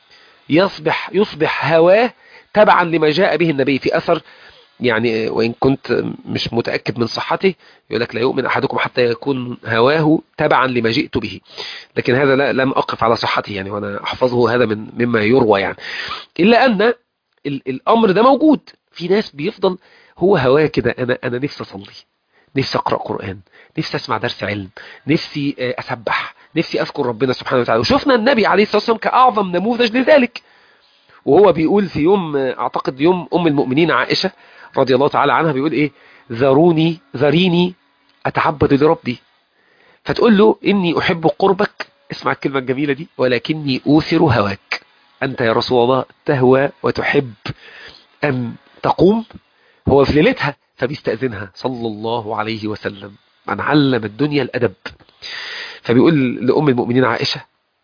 يصبح يصبح هواه تبعا لما جاء به النبي. في أثر يعني وإن كنت مش متأكد من صحته، يقول لك لا يؤمن أحدكم حتى يكون هواه تبعا لما جئت به. لكن هذا لا لم أقف على صحته يعني، وأنا أحفظه هذا من مما يروى يعني. إلا أن ال الأمر ده موجود في ناس بيفضل هو هواه كده. أنا أنا نفسي أصلي، نفسي أقرأ قرآن، نفسي أسمع درس علم، نفسي أسبح، نفسي أذكر ربنا سبحانه وتعالى. وشفنا النبي عليه الصلاة والسلام كأعظم نموذج لذلك، وهو بيقول في يوم أعتقد يوم أم المؤمنين عائشة رضي الله تعالى عنها، بيقول إيه؟ ذروني ذريني أتعبد لربي. فتقول له إني أحب قربك، اسمع الكلمة الجميلة دي، ولكني أوثر هواك. أنت يا رسول الله تهوى وتحب أن تقوم. هو في ليلتها فبيستأذنها صلى الله عليه وسلم، من علم الدنيا الأدب. فبيقول لأم المؤمنين عائشة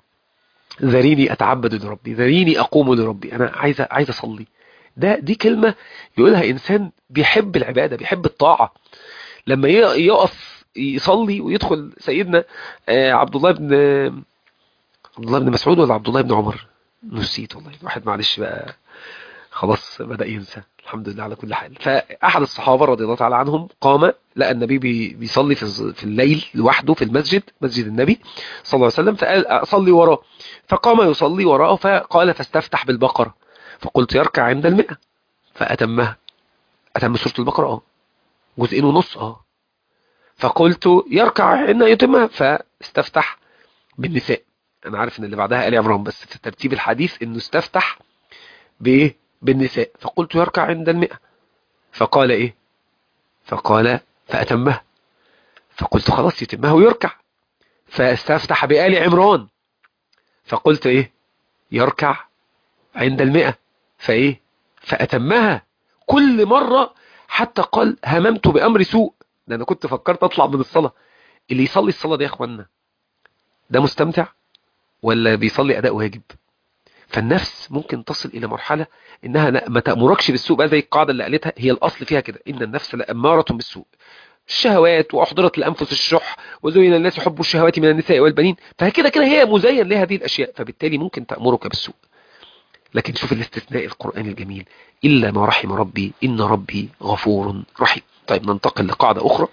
ذريني أتعبد لربي، ذريني أقوم لربي، أنا عايز عايز أصلي. ده دي كلمة يقولها إنسان بيحب العبادة، بيحب الطاعة. لما يقف يصلي ويدخل سيدنا عبد الله بن عبد الله بن مسعود ولا عبد الله بن عمر، نسيت والله، الواحد معلش بقى خلاص بدأ ينسى، الحمد لله على كل حال. فأحد الصحابة رضي الله تعالى عنهم قام لقى النبي بيصلي في في الليل لوحده في المسجد، مسجد النبي صلى الله عليه وسلم، فقال أصلي وراه، فقام يصلي وراءه، فقال فاستفتح بالبقرة، فقلت يركع عند المئة، فأتمها. أتم سورة البقرة اه جزئين ونص اه فقلت يركع عند يتمها، فاستفتح بالنساء. أنا عارف إن اللي بعدها آل عمران، بس في ترتيب الحديث إنه استفتح بإيه؟ بالنساء. فقلت يركع عند المئة، فقال إيه؟ فقال فأتمها، فقلت خلاص يتمها ويركع. فاستفتح بآل عمران، فقلت إيه؟ يركع عند المئة، فإيه؟ فأتمها. كل مرة حتى قال هممت بأمر سوء، ده أنا كنت فكرت أطلع من الصلاة. اللي يصلي الصلاة دي يا أخوانا ده مستمتع ولا بيصلي أداء واجب؟ فالنفس ممكن تصل إلى مرحلة إنها ما تأمركش بالسوء بقى، زي القاعدة اللي قالتها، هي الأصل فيها كده، إن النفس لأمارة بالسوء، الشهوات، وأحضرت الأنفس الشح، وزين الناس يحبوا الشهوات من النساء والبنين، فكده كده هي مزين لهذه الأشياء، فبالتالي ممكن تأمرك بالسوء. لكن شوف الاستثناء القرآني الجميل، إلا ما رحم ربي إن ربي غفور رحيم. طيب ننتقل لقاعدة أخرى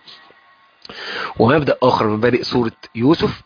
ومبدأ آخر من مبادئ سورة يوسف،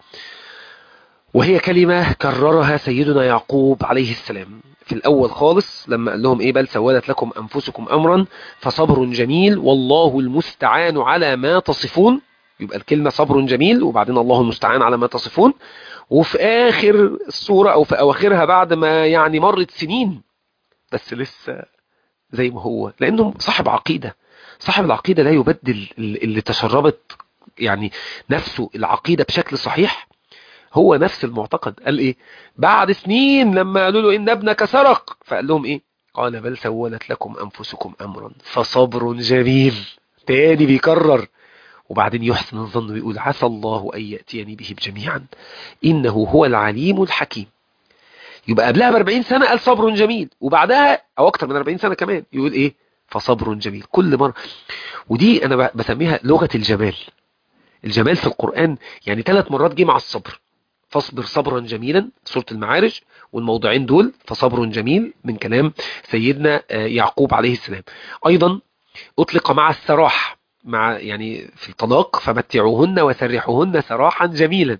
وهي كلمة كررها سيدنا يعقوب عليه السلام في الأول خالص لما قال لهم إيه؟ بل سولت لكم أنفسكم أمرا فصبر جميل والله المستعان على ما تصفون. يبقى الكلمة صبر جميل وبعدين الله المستعان على ما تصفون. وفي آخر السورة أو في أواخرها بعد ما يعني مرت سنين بس لسه زي ما هو، لأنه صاحب عقيدة. صاحب العقيدة لا يبدل اللي تشربت يعني نفسه العقيدة بشكل صحيح، هو نفس المعتقد. قال ايه بعد سنين لما قالوا له ان ابنك سرق؟ فقال لهم ايه؟ قال بل سولت لكم انفسكم امرا فصبر جميل. تاني بيكرر، وبعدين يحسن الظن ويقول عسى الله ان ياتيني بهم جميعا انه هو العليم الحكيم. يبقى قبلها ب أربعين سنه قال صبر جميل، وبعدها او اكتر من أربعين سنه كمان يقول ايه؟ فصبر جميل كل مره. ودي انا بسميها لغه الجمال. الجمال في القران يعني ثلاث مرات جه مع الصبر، فاصبر صبرا جميلا سورة المعارج، والموضوعين دول فصبر جميل من كلام سيدنا يعقوب عليه السلام. أيضا أطلق مع السراح، مع يعني في الطلاق فمتعوهن وسرحوهن سراحا جميلا.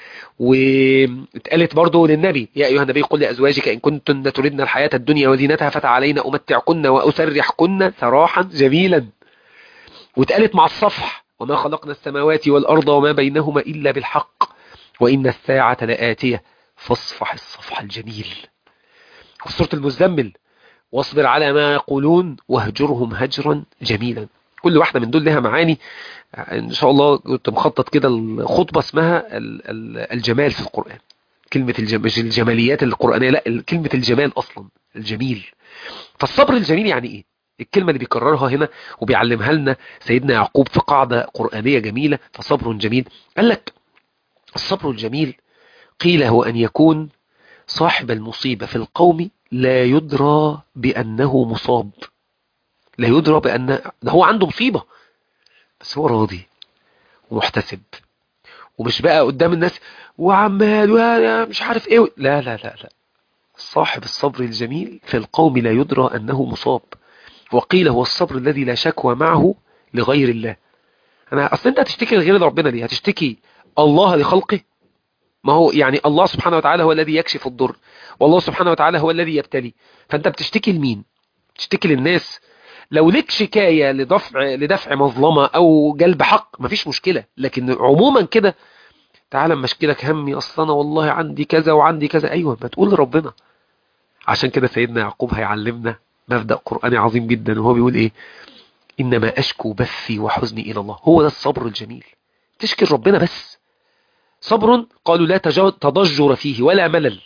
واتقالت برضو للنبي يا أيها النبي قل لأزواجك إن كنتن تردن الحياة الدنيا وزينتها فتعالين أمتعكن وأسرحكن سراحا جميلا. واتقالت مع الصفح وما خلقنا السماوات والأرض وما بينهما إلا بالحق وإن الساعة لآتية فاصفح الصفح الجميل. وفي سورة المزمل واصبر على ما يقولون واهجرهم هجرا جميلا. كل واحدة من دول لها معاني إن شاء الله. كنت مخطط كده الخطبة اسمها الجمال في القرآن، كلمة الجمال مش الجماليات القرآنية، لا كلمة الجمال أصلا الجميل. فالصبر الجميل يعني إيه؟ الكلمة اللي بيكررها هنا وبيعلمها لنا سيدنا يعقوب في قاعدة قرآنية جميلة، فصبر جميل. قال لك الصبر الجميل قيل هو أن يكون صاحب المصيبة في القوم لا يدرى بأنه مصاب، لا يدرى بأن ده هو عنده مصيبة، بس هو راضي ومحتسب، ومش بقى قدام الناس وعمال وانا مش عارف ايه. لا لا لا لا صاحب الصبر الجميل في القوم لا يدرى أنه مصاب. وقيل هو الصبر الذي لا شكوى معه لغير الله. أنا أصلا أنت هتشتكي لغير ربنا ليه؟ هتشتكي الله لخلقه؟ ما هو يعني الله سبحانه وتعالى هو الذي يكشف الضر، والله سبحانه وتعالى هو الذي يبتلي، فأنت بتشتكي لمين؟ تشتكي للناس. لو لك شكاية لدفع لدفع مظلمة أو جلب حق مفيش مشكلة، لكن عموما كده تعالى اما اشكي لك همي اصلا انا والله عندي كذا وعندي كذا، ايوه ما تقول لربنا. عشان كده سيدنا يعقوب هيعلمنا مبدأ قرآني عظيم جدا، وهو بيقول ايه؟ انما اشكو بثي وحزني الى الله. هو ده الصبر الجميل، تشكي ربنا بس. صبر قالوا لا تضجر فيه ولا ملل،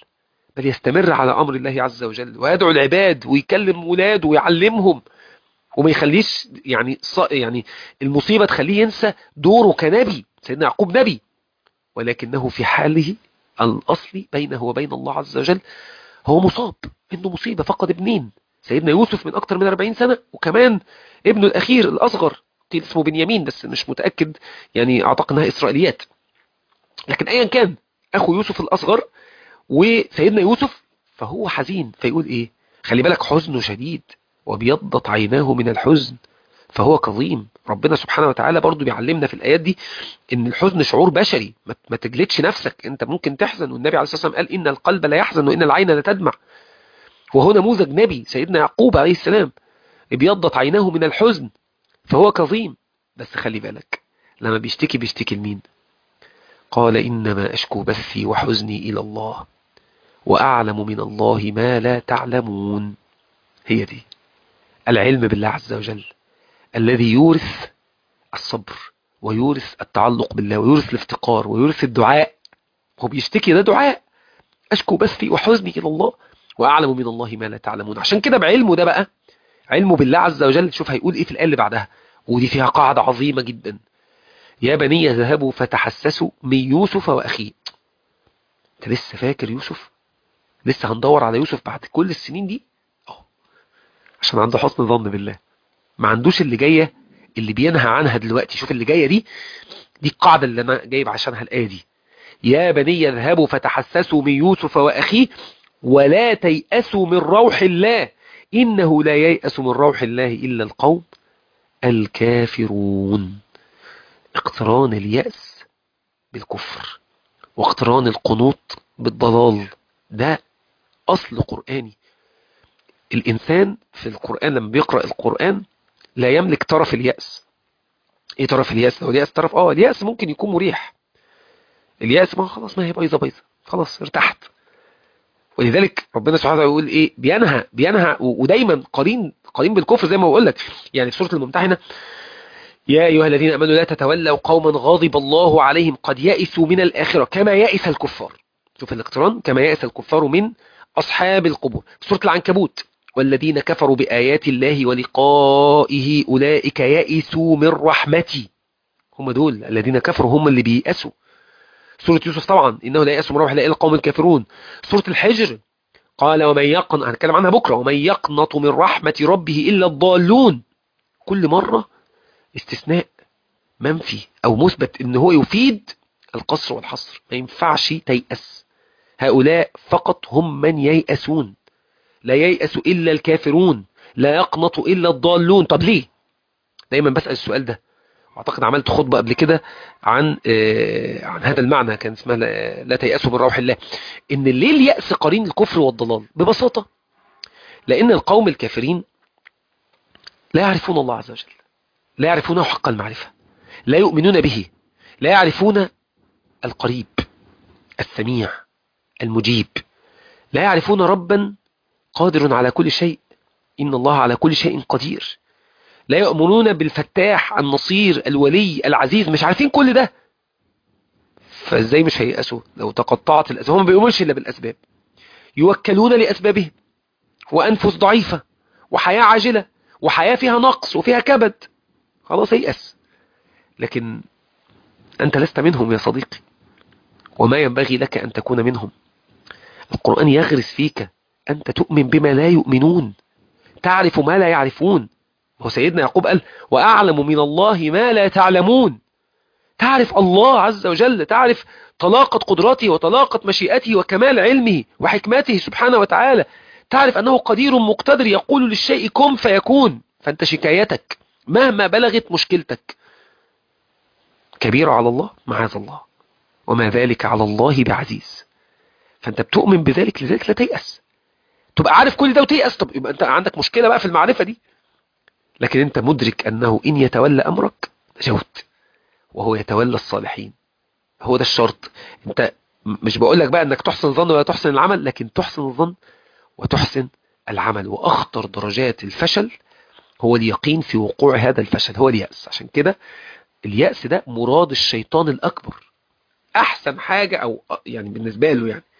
بل يستمر على أمر الله عز وجل ويدعو العباد ويكلم ولاده ويعلمهم، وما يخليش يعني يعني المصيبة تخليه ينسى دوره كنبي. سيدنا يعقوب نبي، ولكنه في حاله الأصلي بينه وبين الله عز وجل هو مصاب، إنه مصيبة، فقد ابنين. سيدنا يوسف من أكثر من أربعين سنة، وكمان ابنه الأخير الأصغر قيل اسمه بنيامين بس مش متأكد، يعني أعتقد أنها إسرائيليات، لكن أيا كان أخو يوسف الأصغر وسيدنا يوسف، فهو حزين. فيقول إيه؟ خلي بالك، حزنه شديد وبيضت عيناه من الحزن فهو كظيم. ربنا سبحانه وتعالى برضو بيعلمنا في الآيات دي ان الحزن شعور بشري، ما تجلدش نفسك، انت ممكن تحزن، والنبي عليه الصلاة والسلام قال ان القلب لا يحزن وان العين لا تدمع. وهو نموذج نبي سيدنا يعقوب عليه السلام، ابيضت عيناه من الحزن فهو كظيم. بس خلي بالك، لما بيشتكي بيشتكي لمين؟ قال إنما أشكو بثي وحزني إلى الله وأعلم من الله ما لا تعلمون. هي دي العلم بالله عز وجل الذي يورث الصبر ويورث التعلق بالله ويورث الافتقار ويورث الدعاء. هو بيشتكي، ده دعاء، أشكو بثي وحزني إلى الله وأعلم من الله ما لا تعلمون. عشان كده بعلمه ده بقى، علمه بالله عز وجل، شوف هيقول إيه في الآية اللي بعدها، ودي فيها قاعدة عظيمة جدا: يا بني ذهبوا فتحسسوا من يوسف وأخيه. أنت لسه فاكر يوسف؟ لسه هندور على يوسف بعد كل السنين دي؟ أوه. عشان عنده حسن ظن بالله، ما عندوش اللي جاية اللي بينهى عنها دلوقتي. شوف اللي جاية دي، دي القاعدة اللي أنا جايب عشانها الآية دي: يا بني اذهبوا فتحسسوا من يوسف وأخيه ولا تيأسوا من روح الله إنه لا ييأس من روح الله إلا القوم الكافرون. اقتران اليأس بالكفر واقتران القنوط بالضلال، ده أصل قرآني. الإنسان في القرآن لما بيقرأ القرآن لا يملك طرف اليأس. ايه طرف اليأس؟ لو اليأس طرف اه اليأس ممكن يكون مريح، اليأس ما خلاص، ما هي بايظه بايظه خلاص ارتحت. ولذلك ربنا سبحانه وتعالى يقول ايه؟ بينهى بينهى ودايما قرين قرين بالكفر زي ما بقول لك. يعني في سوره الممتحنه: يا ايها الذين امنوا لا تتولوا قوما غاضب الله عليهم قد يئسوا من الاخره كما يئس الكفار. شوف الاقتران، كما يئس الكفار من اصحاب القبور. في سوره العنكبوت: والذين كفروا بآيات الله ولقائه اولئك يئسوا من رحمتي. هم دول الذين كفروا، هم اللي بييأسوا. سورة يوسف طبعا: إنه لا يأس من روح الله إلا القوم الكافرون. سورة الحجر قال: ومن يقنط، هنتكلم عنها بكرة، ومن يقنط من رحمة ربه إلا الضالون. كل مرة استثناء منفي أو مثبت إن هو يفيد القصر والحصر. ما ينفعش تيأس، هؤلاء فقط هم من ييأسون، لا ييأس إلا الكافرون، لا يقنط إلا الضالون. طب ليه؟ دايما بسأل السؤال ده. اعتقد عملت خطبة قبل كده عن آه عن هذا المعنى، كان اسمها لا, لا تيأسوا من روح الله. ان ليه اليأس قرين الكفر والضلال؟ ببساطة لان القوم الكافرين لا يعرفون الله عز وجل، لا يعرفونه حق المعرفة، لا يؤمنون به، لا يعرفون القريب السميع المجيب، لا يعرفون ربا قادر على كل شيء، إن الله على كل شيء قدير، لا يؤمنون بالفتاح النصير الولي العزيز، مش عارفين كل ده. فازاي مش هيأسوا لو تقطعت الأسباب؟ هم ما بيؤمنش إلا بالأسباب، يوكلون لأسبابهم، وأنفس ضعيفة وحياة عاجلة وحياة فيها نقص وفيها كبد، خلاص ييأس. لكن أنت لست منهم يا صديقي، وما ينبغي لك أن تكون منهم. القرآن يغرس فيك أنت تؤمن بما لا يؤمنون، تعرف ما لا يعرفون. وسيدنا يعقوب قال: وأعلم من الله ما لا تعلمون. تعرف الله عز وجل، تعرف طلاقة قدرته وطلاقة مشيئته وكمال علمه وحكمته سبحانه وتعالى، تعرف أنه قدير مقتدر يقول للشيء كن فيكون. فأنت شكايتك مهما بلغت مشكلتك كبيرة على الله معاذ الله، وما ذلك على الله بعزيز. فأنت بتؤمن بذلك، لذلك لا تيأس. تبقى عارف كل ده وتيأس، طب يبقى أنت عندك مشكلة بقى في المعرفة دي. لكن أنت مدرك أنه إن يتولى أمرك نجوت، وهو يتولى الصالحين. هو ده الشرط. أنت مش بقول لك بقى أنك تحسن الظن ولا تحسن العمل، لكن تحسن الظن وتحسن العمل. وأخطر درجات الفشل هو اليقين في وقوع هذا الفشل، هو اليأس. عشان كده اليأس ده مراد الشيطان الأكبر. أحسن حاجة، أو يعني بالنسبة له يعني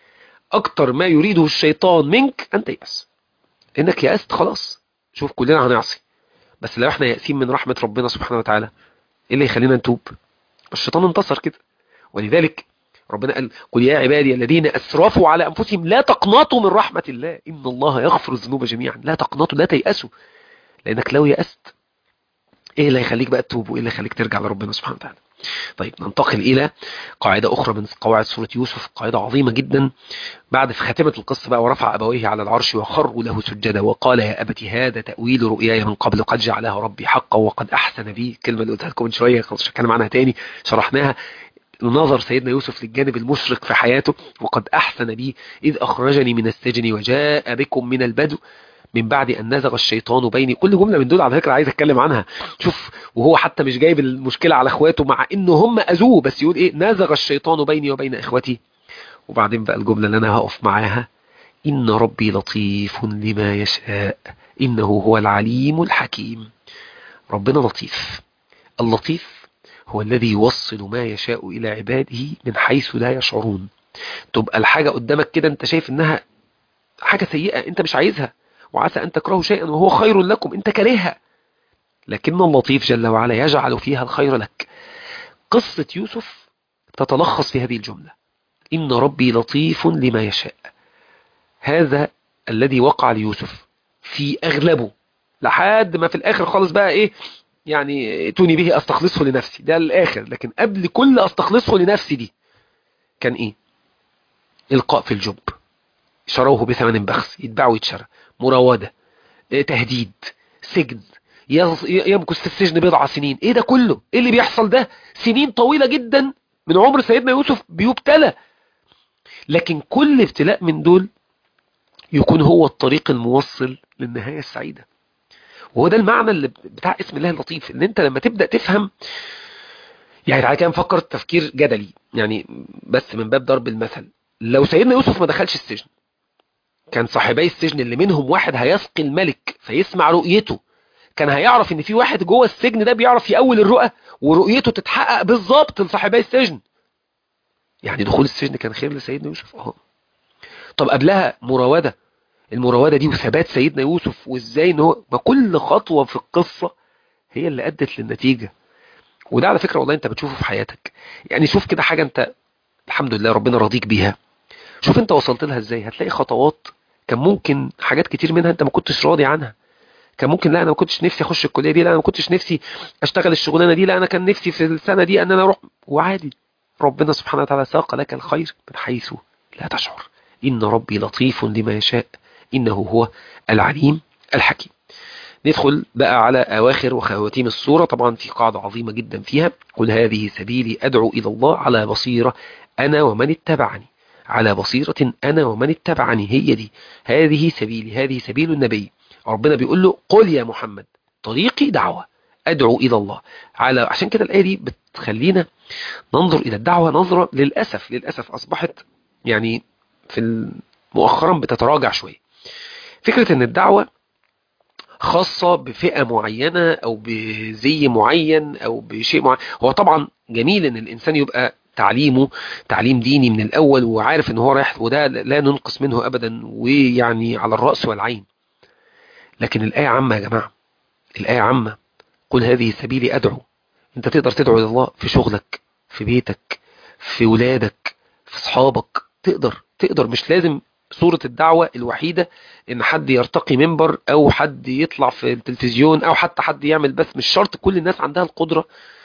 اكتر ما يريده الشيطان منك ان تيأس، انك يأست خلاص. شوف كلنا هنعصي، بس لو احنا يأسين من رحمة ربنا سبحانه وتعالى ايه اللي يخلينا نتوب؟ الشيطان انتصر كده. ولذلك ربنا قال قل يا عبادي الذين اسرفوا على انفسهم لا تقنطوا من رحمة الله ان الله يغفر الذنوب جميعا. لا تقنطوا، لا تيأسوا، لانك لو يأست ايه اللي هيخليك بقى تتوب، وايه اللي هيخليك ترجع لربنا سبحانه وتعالى؟ طيب ننتقل الى قاعدة اخرى من قواعد سورة يوسف، قاعدة عظيمة جدا. بعد في خاتمة القصة بقى ورفع أبويه على العرش وخروا له سجدا وقال يا أبت هذا تأويل رؤياي من قبل قد جعلها ربي حقا وقد أحسن بي. الكلمة اللي قلتها لكم من شوية خلاص مش هتكلم عنها تاني، شرحناها. نظر سيدنا يوسف للجانب المشرق في حياته، وقد أحسن بي إذ أخرجني من السجن وجاء بكم من البدو من بعد أن نزغ الشيطان بيني. كل جملة من دول على فكرة عايز أتكلم عنها. شوف، وهو حتى مش جايب المشكلة على إخواته مع إنه هم أذوه، بس يقول إيه؟ نزغ الشيطان بيني وبين إخوتي. وبعدين بقى الجملة اللي أنا هقف معاها: إن ربي لطيف لما يشاء إنه هو العليم الحكيم. ربنا لطيف. اللطيف هو الذي يوصل ما يشاء إلى عباده من حيث لا يشعرون. تبقى الحاجة قدامك كده انت شايف انها حاجة سيئة انت مش عايزها، وعسى ان تكرهوا شيئا وهو خير لكم انت كارهها، لكن اللطيف جل وعلا يجعل فيها الخير لك. قصة يوسف تتلخص في هذه الجملة: إن ربي لطيف لما يشاء. هذا الذي وقع ليوسف في أغلبه، لحد ما في الآخر خالص بقى إيه يعني ائتوني به أستخلصه لنفسي، ده الآخر. لكن قبل كل أستخلصه لنفسي دي كان إيه؟ إلقاء في الجب، شروه بثمن بخس، يتباع ويتشرى، مراودة، تهديد، سجن، يمكث في السجن بضع سنين. ايه ده كله؟ ايه اللي بيحصل ده؟ سنين طويلة جدا من عمر سيدنا يوسف بيبتلى. لكن كل ابتلاء من دول يكون هو الطريق الموصل للنهاية السعيدة. وهو ده المعنى اللي بتاع اسم الله اللطيف، ان انت لما تبدأ تفهم. يعني تعالى كده نفكر تفكير جدلي، يعني بس من باب ضرب المثل. لو سيدنا يوسف ما دخلش السجن، كان صاحبي السجن اللي منهم واحد هيسقي الملك فيسمع رؤيته، كان هيعرف ان في واحد جوه السجن ده بيعرف يأول الرؤى ورؤيته تتحقق بالظبط لصاحبي السجن. يعني دخول السجن كان خير لسيدنا يوسف. اه طب قبلها مراودة، المراودة دي وثبات سيدنا يوسف، وازاي ان هو بكل خطوة في القصة هي اللي ادت للنتيجة. وده على فكرة والله انت بتشوفه في حياتك. يعني شوف كده حاجة انت الحمد لله ربنا راضيك بيها، شوف انت وصلت لها ازاي. هتلاقي خطوات كان ممكن حاجات كتير منها انت ما كنتش راضي عنها. كان ممكن لا انا ما كنتش نفسي اخش الكليه دي، لا انا ما كنتش نفسي اشتغل الشغلانه دي، لا انا كان نفسي في السنه دي ان انا اروح، وعادي ربنا سبحانه وتعالى ساق لك الخير من حيث لا تشعر. ان ربي لطيف لما يشاء انه هو العليم الحكيم. ندخل بقى على اواخر وخواتيم السوره. طبعا في قاعده عظيمه جدا فيها: قل هذه سبيلي ادعو الى الله على بصيره انا ومن اتبعني. على بصيره انا ومن اتبعني، هي دي هذه سبيلي، هذه سبيل النبي. ربنا بيقول له قل يا محمد طريقي دعوة أدعو إلى الله. على عشان كده الآية دي بتخلينا ننظر إلى الدعوة نظرة للأسف للأسف أصبحت يعني في مؤخرا بتتراجع شوية. فكرة أن الدعوة خاصة بفئة معينة أو بزي معين أو بشيء معين. هو طبعا جميل أن الإنسان يبقى تعليمه تعليم ديني من الأول وعارف أن هو رايح، وده لا ننقص منه أبدا، ويعني على الرأس والعين. لكن الآية عامة يا جماعة، الآية عامة. قل هذه سبيلي أدعو. أنت تقدر تدعو إلى الله في شغلك، في بيتك، في ولادك، في صحابك. تقدر تقدر مش لازم صورة الدعوة الوحيدة إن حد يرتقي منبر أو حد يطلع في التلفزيون أو حتى حد يعمل بث. مش شرط كل الناس عندها القدرة،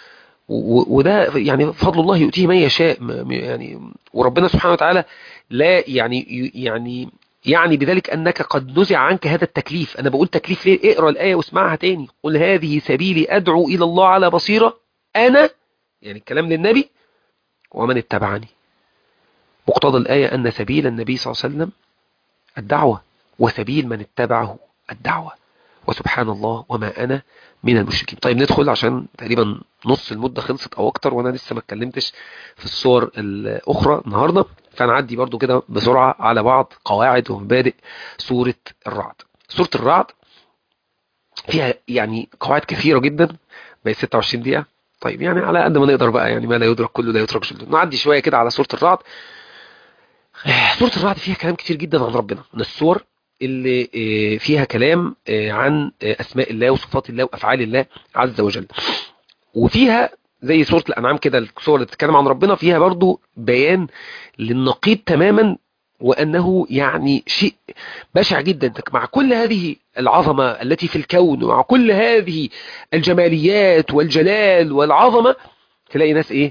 وده يعني فضل الله يؤتيه من يشاء. يعني وربنا سبحانه وتعالى لا يعني يعني يعني بذلك أنك قد نزع عنك هذا التكليف. أنا بقول تكليف ليه؟ اقرأ الآية واسمعها تاني. قل هذه سبيلي أدعو إلى الله على بصيرة أنا، يعني الكلام للنبي، ومن اتبعني. مقتضى الآية أن سبيل النبي صلى الله عليه وسلم الدعوة، وسبيل من اتبعه الدعوة. وسبحان الله وما أنا من المشركين. طيب ندخل عشان تقريبا نص المدة خلصت أو أكتر وأنا لسه ما اتكلمتش في الصور الأخرى النهاردة، فنعدي برضو كده بسرعة على بعض قواعد ومبادئ سورة الرعد. سورة الرعد فيها يعني قواعد كثيرة جدا، بقت ستة وعشرين دقيقة. طيب يعني على قد ما نقدر بقى، يعني ما لا يدرك كله لا يترك جله. نعدي شوية كده على سورة الرعد. سورة الرعد فيها كلام كتير جدا عن ربنا، من السور اللي آه، فيها كلام آه، عن آه، أسماء الله وصفات الله وأفعال الله عز وجل. وفيها زي سورة الأنعام كده، السور اللي بتتكلم عن ربنا فيها برضو بيان للنقيض تماما، وأنه يعني شيء بشع جدا. مع كل هذه العظمة التي في الكون، ومع كل هذه الجماليات والجلال والعظمة، تلاقي ناس ايه،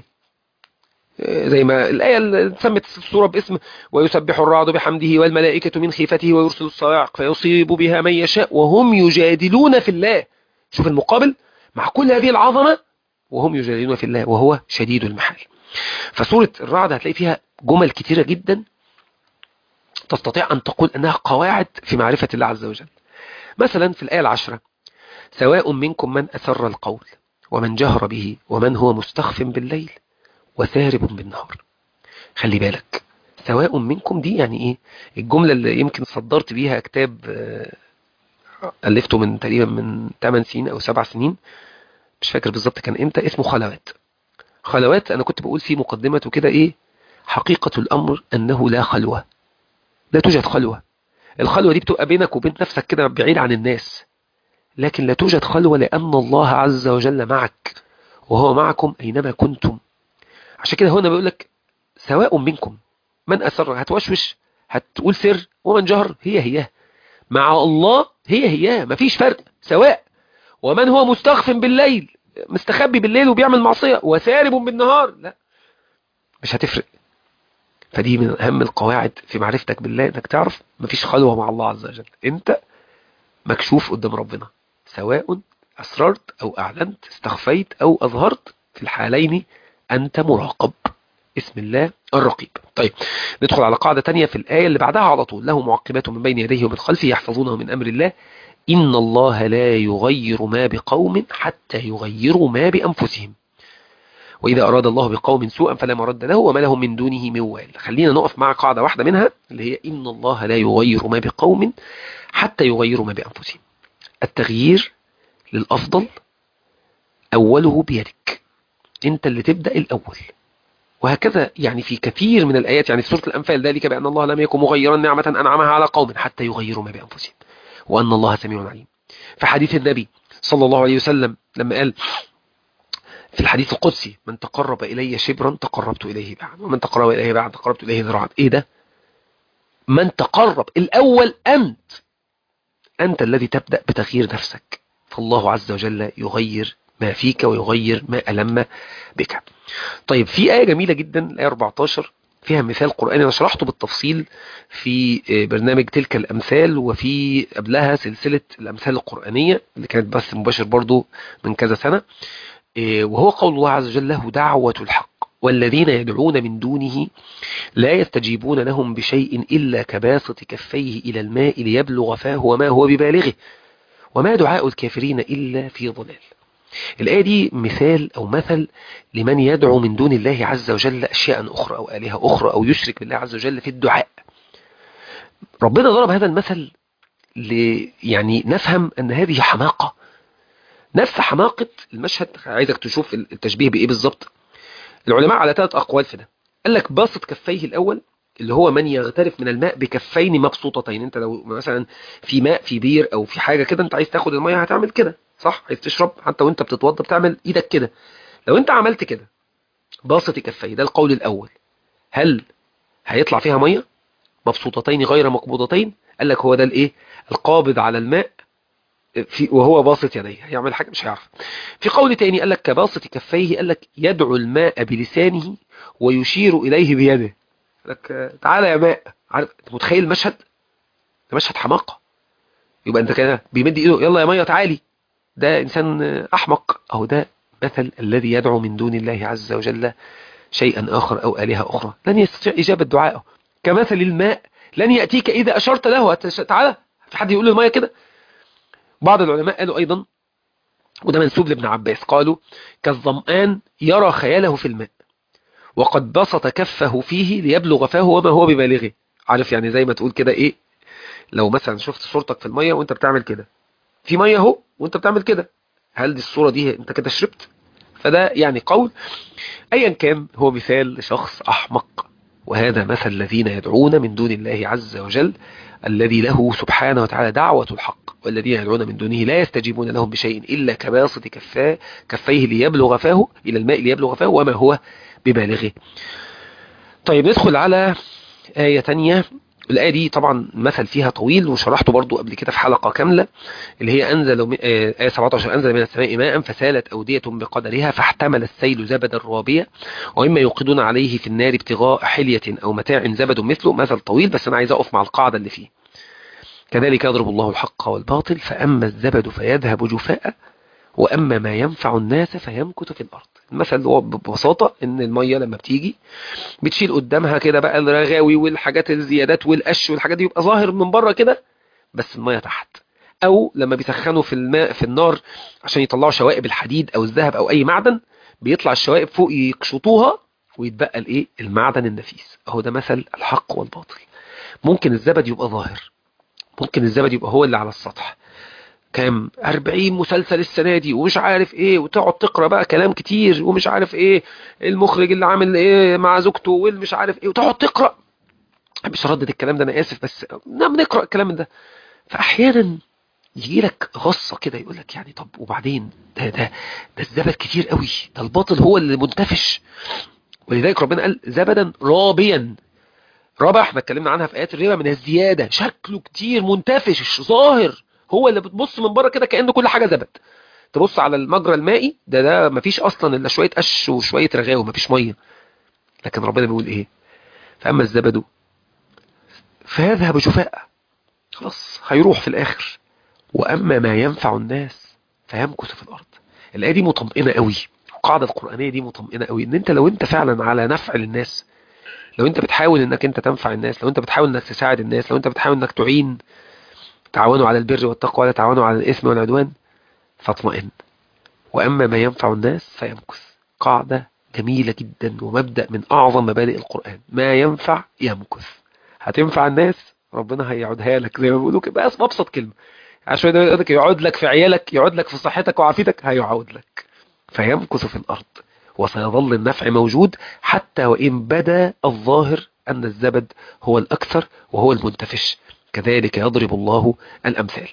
زي ما الآية اللي سمت السورة باسم ويسبح الرعد بحمده والملائكة من خيفته ويرسل الصواعق فيصيب بها من يشاء وهم يجادلون في الله. شوف المقابل، مع كل هذه العظمة وهم يجادلون في الله وهو شديد المحال. فسورة الرعد هتلاقي فيها جمل كتيرة جدا تستطيع أن تقول أنها قواعد في معرفة الله عز وجل. مثلا في الآية العشرة: سواء منكم من أسر القول ومن جهر به ومن هو مستخف بالليل وسارب بالنهار. خلي بالك، سواء منكم دي يعني ايه؟ الجملة اللي يمكن صدرت بيها كتاب آه، ألفته من تقريبا من ثماني سنين أو سبع سنين، مش فاكر بالظبط كان امتى، اسمه خلوات. خلوات أنا كنت بقول فيه مقدمته كده ايه: حقيقة الأمر أنه لا خلوة، لا توجد خلوة. الخلوة دي بتبقى بينك وبين نفسك كده بعيد عن الناس، لكن لا توجد خلوة لأن الله عز وجل معك وهو معكم أينما كنتم. عشان كده هنا بيقول لك سواء منكم من أسر، هتوشوش هتقول سر، ومن جهر هي هي مع الله، هي هي مفيش فرق، سواء. ومن هو مستخف بالليل، مستخبي بالليل وبيعمل معصية، وسارب بالنهار، لا مش هتفرق. فدي من أهم القواعد في معرفتك بالله، انك تعرف مفيش خلوة مع الله عز وجل، انت مكشوف قدام ربنا، سواء أسررت أو أعلنت، استخفيت أو أظهرت، في الحالين أنت مراقب. اسم الله الرقيب. طيب ندخل على قاعدة تانية في الآية اللي بعدها على طول: له معقبات من بين يديه ومن خلفه يحفظونه من أمر الله إن الله لا يغير ما بقوم حتى يغيروا ما بأنفسهم وإذا أراد الله بقوم سوءا فلا مرد له وما لهم من دونه من وال. خلينا نقف مع قاعدة واحدة منها اللي هي إن الله لا يغير ما بقوم حتى يغيروا ما بأنفسهم. التغيير للأفضل أوله بيدك، أنت اللي تبدأ الأول. وهكذا يعني في كثير من الآيات، يعني في سورة الأنفال: ذلك بأن الله لم يكن مغيرا نعمة أنعمها على قوم حتى يغيروا ما بأنفسهم وأن الله سميع عليم. في حديث النبي صلى الله عليه وسلم لما قال في الحديث القدسي: من تقرب إلي شبرا تقربت إليه باعا ومن تقرب إليه باعا تقربت إليه ذراعا. إيه ده؟ من تقرب الأول أنت، أنت الذي تبدأ بتغيير نفسك، فالله عز وجل يغير ما فيك ويغير ما ألم بك. طيب في آية جميلة جدا، الآية أربعتاشر، فيها مثال قرآني أنا شرحته بالتفصيل في برنامج تلك الأمثال، وفي قبلها سلسلة الأمثال القرآنية اللي كانت بث مباشر برضو من كذا سنة. وهو قول الله عز وجل: له دعوة الحق والذين يدعون من دونه لا يستجيبون لهم بشيء إلا كباسط كفيه إلى الماء ليبلغ فاه وما هو ببالغه وما دعاء الكافرين إلا في ضلال. الآية دي مثال أو مثل لمن يدعو من دون الله عز وجل أشياء أخرى أو آلهة أخرى أو يشرك بالله عز وجل في الدعاء. ربنا ضرب هذا المثل ل يعني نفهم أن هذه حماقة، نفس حماقة المشهد. عايزك تشوف التشبيه بإيه بالظبط. العلماء على ثلاث أقوال في ده. قال لك باسط كفيه الأول اللي هو من يغترف من الماء بكفين مبسوطتين. انت لو مثلا في ماء في بير او في حاجة كده، انت عايز تاخد المية هتعمل كده، صح؟ عايز تشرب حتى وانت بتتوضى بتعمل ايدك كده. لو انت عملت كده باسط كفيه، ده القول الاول، هل هيطلع فيها مية مبسوطتين غير مقبوضتين؟ قال لك هو ده الايه، القابض على الماء في وهو باسط يديه، هيعمل حاجة مش هيعرف. في قول تاني قال لك كباسط كفيه، قال لك يدعو الماء بلسانه ويشير اليه بيده. لك تعالى يا ماء. عارف انت متخيل المشهد؟ ده مشهد حماقة. يبقى انت كده بيمد ايده يلا يا مية تعالي، ده انسان احمق. اهو ده مثل الذي يدعو من دون الله عز وجل شيئا اخر او الهة اخرى، لن يستطيع اجابة دعائه. كمثل الماء لن يأتيك اذا اشرت له تعالى. في حد يقول للمية كده؟ بعض العلماء قالوا ايضا، وده منسوب لابن عباس، قالوا كالظمآن يرى خياله في الماء وقد بسط كفه فيه ليبلغ فاه وما هو ببالغه. عارف يعني زي ما تقول كده ايه، لو مثلا شفت صورتك في المية وانت بتعمل كده، في مية اهو وانت بتعمل كده، هل دي الصورة دي انت كده شربت؟ فده يعني قول. ايا كان هو مثال لشخص احمق وهذا مثل الذين يدعون من دون الله عز وجل الذي له سبحانه وتعالى دعوة الحق، والذين يدعون من دونه لا يستجيبون لهم بشيء إلا كباسط كفاه كفيه ليبلغ فاه إلى الماء ليبلغ فاه وما هو ببالغه. طيب ندخل على آية تانية. الآية دي طبعا مثل فيها طويل وشرحته برضو قبل كده في حلقة كاملة، اللي هي أنزل آية سبعة عشر: أنزل من السماء ماء فسالت أودية بقدرها فاحتمل السيل زبدا رابيا وإما يوقدون عليه في النار ابتغاء حلية أو متاع زبد مثله. مثل طويل بس أنا عايز أقف مع القاعدة اللي فيه: كذلك يضرب الله الحق والباطل فأما الزبد فيذهب جفاء وأما ما ينفع الناس فيمكث في الأرض. المثل هو ببساطة إن المية لما بتيجي بتشيل قدامها كده بقى الرغاوي والحاجات الزيادات والقش والحاجات دي، يبقى ظاهر من بره كده بس المية تحت. أو لما بيسخنوا في الماء في النار عشان يطلعوا شوائب الحديد أو الذهب أو أي معدن، بيطلع الشوائب فوق يقشطوها ويتبقى الإيه؟ المعدن النفيس. أهو ده مثل الحق والباطل. ممكن الزبد يبقى ظاهر، ممكن الزبد يبقى هو اللي على السطح، كام أربعين مسلسل السنة دي ومش عارف ايه، وتقعد تقرأ بقى كلام كتير ومش عارف ايه المخرج اللي عامل ايه مع زوجته والمش عارف ايه، وتقعد تقرأ. مش ردد الكلام ده، انا اسف، بس بنقرأ الكلام ده. فاحيانا يجي لك غصة كده يقول لك يعني طب وبعدين ده ده ده الزبد كتير قوي، ده الباطل هو اللي منتفش. ولذلك ربنا قال زبدا رابيا. رابع احنا اتكلمنا عنها في ايات الربا، من الزيادة، شكله كتير منتفش ظاهر، هو اللي بتبص من بره كده كأنه كل حاجة زبد. تبص على المجرى المائي ده ده مفيش اصلا الا شويه قش وشويه رغاوي، مفيش ميه. لكن ربنا بيقول ايه؟ فاما الزبد فيذهب جفاء، خلاص هيروح في الاخر، واما ما ينفع الناس فيمكث في الارض. الايه دي مطمئنه قوي، القاعده القرانيه دي مطمئنه قوي، ان انت لو انت فعلا على نفع للناس، لو انت بتحاول انك انت تنفع الناس، لو انت بتحاول انك تساعد الناس، لو انت بتحاول انك تعين، تعاونوا على البر والتقوى ولا تعاونوا على الاثم والعدوان، فاطمئن. وأما ما ينفع الناس فيمكث. قاعدة جميلة جدا ومبدأ من أعظم مبادئ القرآن: ما ينفع يمكث. هتنفع الناس ربنا هيعودها لك، زي ما بيقولوا كده، بس بأبسط كلمة. عشان يقول لك يقعد لك في عيالك، يقعد لك في صحتك وعافيتك، هيعود لك. فيمكث في الأرض وسيظل النفع موجود حتى وإن بدا الظاهر أن الزبد هو الأكثر وهو المنتفش. كذلك يضرب الله الأمثال.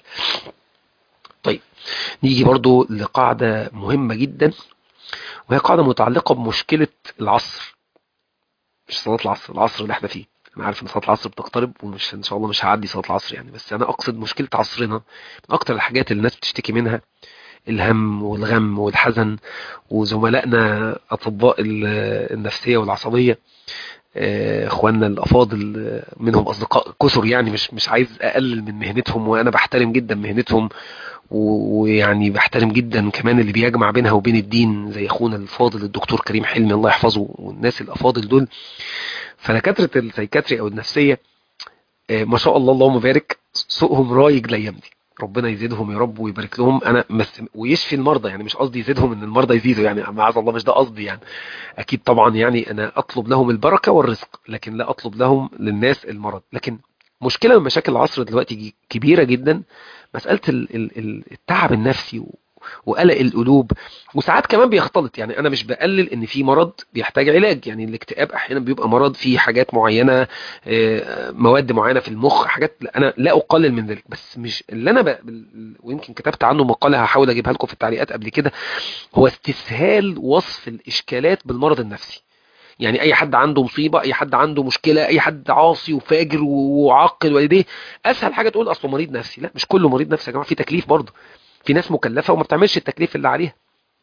طيب نيجي برضو لقاعدة مهمة جدا، وهي قاعدة متعلقة بمشكلة العصر، مش صلاة العصر، العصر اللي احنا فيه. انا عارف ان صلاة العصر بتقترب ومش ان شاء الله مش هعدي صلاة العصر يعني، بس انا اقصد مشكلة عصرنا. من اكتر الحاجات اللي الناس بتشتكي منها الهم والغم والحزن، وزملائنا اطباء النفسية والعصبية، اخواننا الافاضل منهم اصدقاء كثر يعني، مش مش عايز اقلل من مهنتهم، وانا بحترم جدا مهنتهم، ويعني بحترم جدا كمان اللي بيجمع بينها وبين الدين زي اخونا الفاضل الدكتور كريم حلمي الله يحفظه والناس الافاضل دول. فدكاتره السيكاتري او النفسيه ما شاء الله اللهم بارك، سوقهم رايج الايام دي، ربنا يزيدهم يا رب ويبارك لهم. انا مس... ويشفي المرضى، يعني مش قصدي يزيدهم ان المرضى يزيدوا يعني، معاذ الله مش ده قصدي يعني. اكيد طبعا يعني انا اطلب لهم البركه والرزق، لكن لا اطلب لهم للناس المرض. لكن مشكله من مشاكل العصر دلوقتي كبيره جدا، مساله التعب النفسي وقلق القلوب، وساعات كمان بيختلط. يعني انا مش بقلل ان في مرض بيحتاج علاج، يعني الاكتئاب احيانا بيبقى مرض فيه حاجات معينه، مواد معينه في المخ، حاجات انا لا اقلل من ذلك، بس مش اللي انا بقى، ويمكن كتبت عنه مقاله هحاول اجيبها لكم في التعليقات قبل كده، هو استسهال وصف الاشكالات بالمرض النفسي. يعني اي حد عنده مصيبه، اي حد عنده مشكله، اي حد عاصي وفاجر وعاقل والديه، اسهل حاجه تقول اصله مريض نفسي. لا، مش كله مريض نفسي يا جماعه، في تكليف برضه، في ناس مكلفه وما بتعملش التكليف اللي عليها.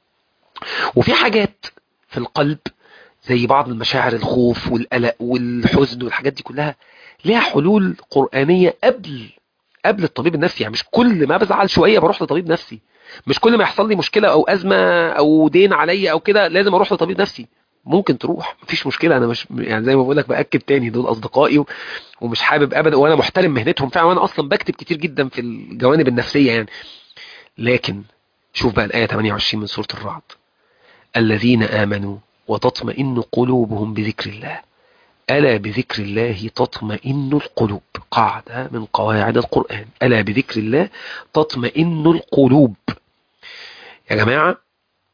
وفي حاجات في القلب زي بعض المشاعر، الخوف والقلق والحزن والحاجات دي كلها ليها حلول قرآنية قبل قبل الطبيب النفسي. يعني مش كل ما بزعل شوية بروح لطبيب نفسي، مش كل ما يحصل لي مشكلة او ازمة او دين عليا او كده لازم اروح لطبيب نفسي. ممكن تروح، مفيش مشكلة. انا مش يعني زي ما بقول لك، باكد تاني دول اصدقائي ومش حابب ابدا، وانا محترم مهنتهم فعلا، وانا اصلا بكتب كتير جدا في الجوانب النفسية يعني. لكن شوف بقى الآية ثمانية وعشرين من سورة الرعد: الذين آمنوا وتطمئن قلوبهم بذكر الله ألا بذكر الله تطمئن القلوب. قاعدة من قواعد القرآن: ألا بذكر الله تطمئن القلوب. يا جماعة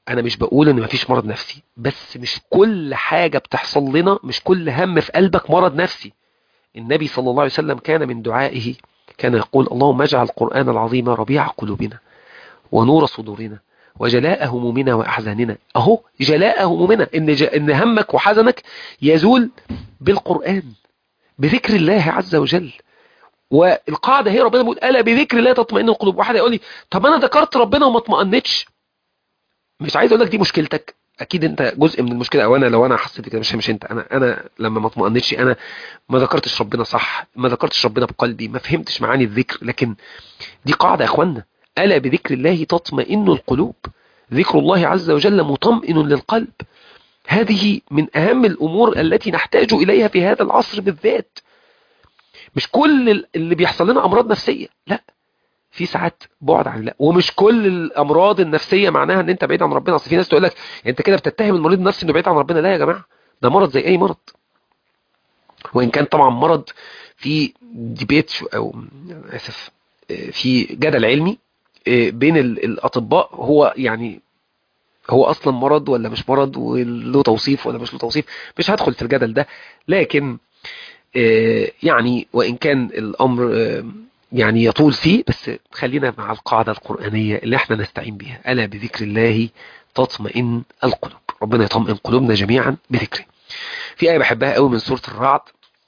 انا مش بقول ان مفيش مرض نفسي، بس مش كل حاجة بتحصل لنا، مش كل هم في قلبك مرض نفسي. النبي صلى الله عليه وسلم كان من دعائه كان يقول: اللهم اجعل القرآن العظيم ربيع قلوبنا ونور صدورنا وجلاء همومنا وأحزاننا. أهو جلاء همومنا، إن, ج... إن همك وحزنك يزول بالقرآن، بذكر الله عز وجل. والقاعدة هي ربنا بيقول: ألا بذكر الله تطمئن القلوب. واحد يقول لي: طب أنا ذكرت ربنا وما اطمئنتش. مش عايز أقول لك دي مشكلتك، أكيد أنت جزء من المشكلة، أو أنا لو أنا حسيت كده، مش مش أنت. أنا أنا لما ما اطمئنتش، أنا ما ذكرتش ربنا صح، ما ذكرتش ربنا بقلبي، ما فهمتش معاني الذكر. لكن دي قاعدة يا أخوانا: ألا بذكر الله تطمئن القلوب. ذكر الله عز وجل مطمئن للقلب. هذه من أهم الأمور التي نحتاج إليها في هذا العصر بالذات. مش كل اللي بيحصل لنا أمراض نفسية، لا، في ساعات بعد عن الله. ومش كل الأمراض النفسية معناها أن أنت بعيد عن ربنا. أصل في ناس تقول لك أنت كده بتتهم المريض النفسي أنه بعيد عن ربنا. لا يا جماعة، ده مرض زي أي مرض، وإن كان طبعا مرض في ديبيت أو آسف في جدل علمي بين الأطباء، هو يعني هو أصلا مرض ولا مش مرض، وله توصيف ولا مش له توصيف. مش هدخل في الجدل ده. لكن يعني وإن كان الأمر يعني يطول فيه، بس خلينا مع القاعدة القرآنية اللي احنا نستعين بها: ألا بذكر الله تطمئن القلوب. ربنا يطمئن قلوبنا جميعا بذكره. في آية بحبها قوي من سورة الرعد،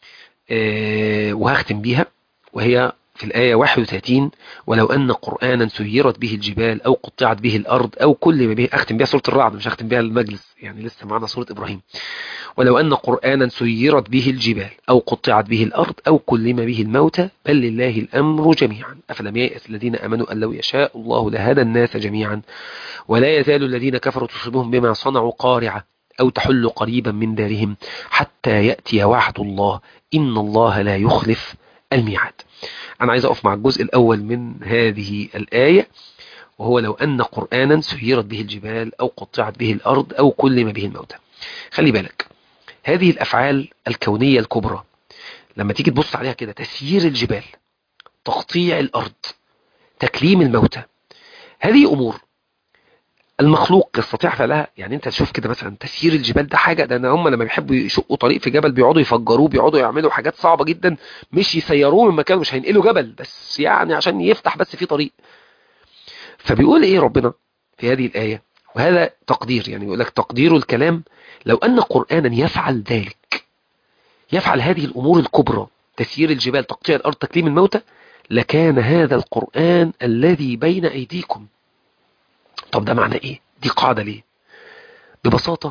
وهختم بيها، وهي في الآية واحد وثلاثين: ولو أن قرآنا سيرت به الجبال أو قطعت به الأرض أو كلم به. أختم بها سورة الرعد، مش هختم بها المجلس، يعني لسه معنا سورة إبراهيم. ولو أن قرآنا سيرت به الجبال أو قطعت به الأرض أو كلم به الموتى بل لله الأمر جميعا أفلم ييأس الذين آمنوا أن لو يشاء الله لهدى الناس جميعا ولا يزال الذين كفروا تصيبهم بما صنعوا قارعة أو تحل قريبا من دارهم حتى يأتي وعد الله إن الله لا يخلف الميعاد. أنا عايز أقف مع الجزء الأول من هذه الآية، وهو: لو أن قرآنا سيرت به الجبال أو قطعت به الأرض أو كلم به الموتى. خلي بالك، هذه الأفعال الكونية الكبرى لما تيجي تبص عليها كده: تسيير الجبال، تقطيع الأرض، تكليم الموتى، هذه أمور المخلوق يستطيع فعلها. يعني انت تشوف كده مثلا تسيير الجبال ده حاجة، ده هم لما بيحبوا يشقوا طريق في جبل بيقعدوا يفجروه، بيقعدوا يعملوا حاجات صعبة جدا، مش يسيروه من مكانه، مش هينقلوا جبل، بس يعني عشان يفتح بس في طريق. فبيقول ايه ربنا في هذه الآية؟ وهذا تقدير، يعني يقول لك تقدير الكلام: لو أن قرآنا يفعل ذلك، يفعل هذه الأمور الكبرى، تسيير الجبال، تقطيع الأرض، تكليم الموتى، لكان هذا القرآن الذي بين أيديكم. طب ده معنى ايه؟ دي قاعدة ليه؟ ببساطة،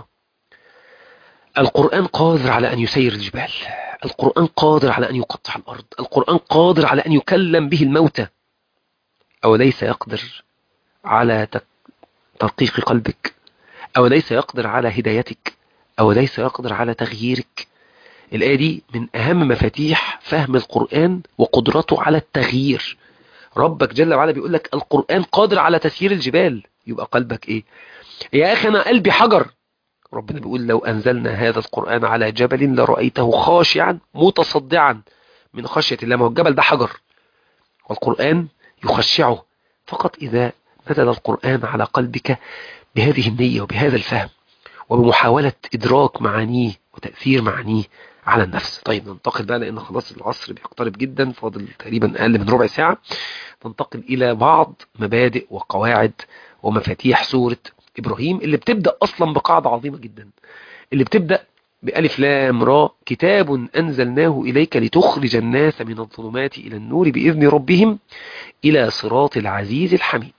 القرآن قادر على أن يسير الجبال، القرآن قادر على أن يقطع الأرض، القرآن قادر على أن يكلم به الموتى. أو ليس يقدر على ترقيق قلبك؟ أو ليس يقدر على هدايتك؟ أو ليس يقدر على تغييرك؟ الآية دي من أهم مفاتيح فهم القرآن وقدرته على التغيير. ربك جل وعلا بيقول لك القرآن قادر على تسيير الجبال، يبقى قلبك إيه؟ يا أخي أنا قلبي حجر. ربنا بيقول: لو أنزلنا هذا القرآن على جبل لرأيته خاشعا متصدعا من خشية الله. ما هو الجبل ده حجر، والقرآن يخشعه فقط إذا نزل القرآن على قلبك بهذه النية وبهذا الفهم وبمحاولة إدراك معانيه وتأثير معانيه على النفس. طيب ننتقل بقى، لأن خلاص العصر بيقترب جدا، فاضل تقريبا أقل من ربع ساعة. ننتقل إلى بعض مبادئ وقواعد ومفاتيح سورة إبراهيم، اللي بتبدأ أصلا بقاعدة عظيمة جدا، اللي بتبدأ بألف لام را: كتاب أنزلناه إليك لتخرج الناس من الظلمات إلى النور بإذن ربهم إلى صراط العزيز الحميد.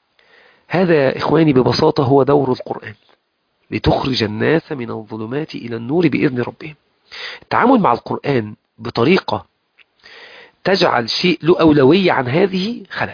هذا إخواني ببساطة هو دور القرآن، لتخرج الناس من الظلمات إلى النور بإذن ربهم. التعامل مع القرآن بطريقة تجعل شيء له أولوية عن هذه خلل.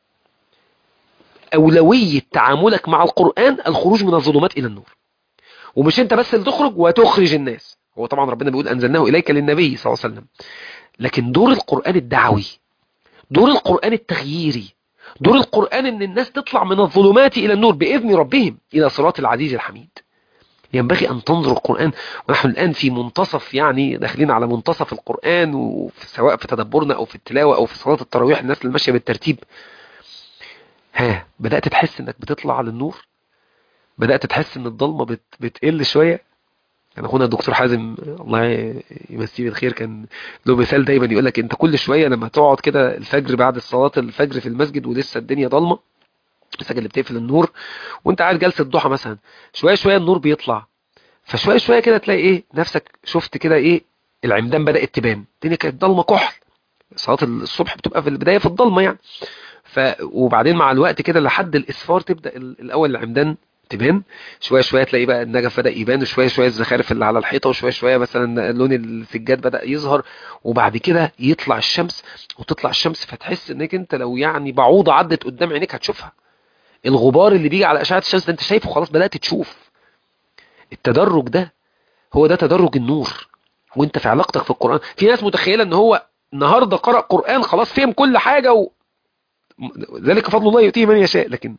أولوية تعاملك مع القرآن الخروج من الظلمات إلى النور، ومش انت بس اللي تخرج وتخرج الناس. هو طبعا ربنا بيقول أنزلناه إليك للنبي صلى الله عليه وسلم، لكن دور القرآن الدعوي، دور القرآن التغييري، دور القرآن ان الناس تطلع من الظلمات إلى النور بإذن ربهم إلى صراط العزيز الحميد. ينبغي أن تنظر القرآن، ونحن الآن في منتصف، يعني داخلين على منتصف القرآن، وسواء في تدبرنا أو في التلاوة أو في صلاة التراويح، الناس اللي ماشية بالترتيب. ها بدأت تحس انك بتطلع للنور؟ بدأت تحس ان الضلمة بت... بتقل شوية. كان اخونا الدكتور حازم الله يمسيه بالخير كان له مثال دايما يقول لك انت كل شويه لما تقعد كده الفجر بعد صلاه الفجر في المسجد ولسه الدنيا ضلمه، المساجد اللي بتقفل النور، وانت قاعد جلسه ضحى مثلا، شويه شويه النور بيطلع، فشويه شويه كده تلاقي ايه نفسك شفت كده ايه العمدان بدات تبان، الدنيا كانت ضلمه كحل، صلاه الصبح بتبقى في البدايه في الضلمه يعني. ف وبعدين مع الوقت كده لحد الاسفار تبدا ال- الاول العمدان تبان، شويه شويه تلاقي بقى النجف بدا يبان، وشويه شويه الزخارف اللي على الحيطه، وشويه شويه مثلا لون السجاد بدا يظهر، وبعد كده يطلع الشمس، وتطلع الشمس فتحس انك انت لو يعني بعوضه عدت قدام عينيك هتشوفها. الغبار اللي بيجي على اشعه الشمس ده انت شايفه خلاص بدات تشوف. التدرج ده هو ده تدرج النور. وانت في علاقتك في القران، في ناس متخيله ان هو النهارده قرأ قرآن خلاص فهم كل حاجه و... ذلك فضل الله يؤتيه من يشاء. لكن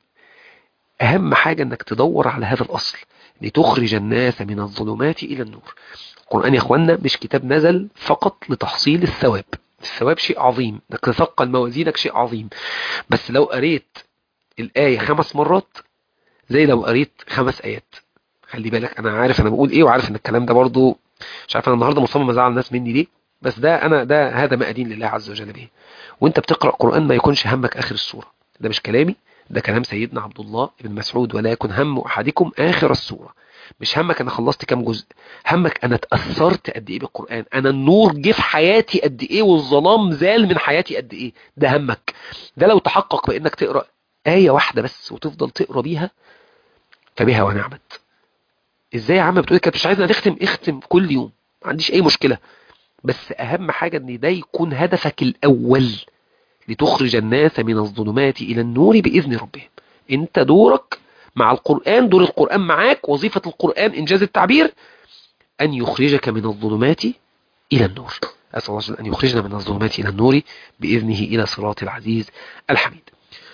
اهم حاجة انك تدور على هذا الاصل، لتخرج الناس من الظلمات الى النور. القرآن يا اخوانا مش كتاب نزل فقط لتحصيل الثواب، الثواب شيء عظيم، انك تثقل موازينك شيء عظيم، بس لو قريت الآية خمس مرات زي لو قريت خمس آيات. خلي بالك، انا عارف انا بقول ايه، وعارف ان الكلام ده برضو مش عارف انا النهارده مصمم ازعل الناس مني ليه، بس ده انا ده هذا ما ادين لله عز وجل به. وانت بتقرأ قرآن ما يكونش همك اخر السورة، ده مش كلامي، ده كلام سيدنا عبد الله بن مسعود، ولا يكن هم احدكم اخر السورة. مش همك انا خلصت كام جزء، همك انا اتأثرت قد ايه بالقرآن، انا النور جه في حياتي قد ايه، والظلام زال من حياتي قد ايه، ده همك. ده لو تحقق بانك تقرأ آية واحدة بس وتفضل تقرأ بيها فبها ونعمت. ازاي يا عم بتقول كده مش عايزنا نختم؟ اختم كل يوم، ما عنديش اي مشكلة، بس اهم حاجة ان ده يكون هدفك الاول، لتخرج الناس من الظلمات الى النور باذن ربهم. انت دورك مع القرآن، دور القرآن معاك، وظيفة القرآن انجاز التعبير ان يخرجك من الظلمات الى النور. اسال الله عز وجل ان يخرجنا من الظلمات الى النور باذنه الى صراط العزيز الحميد.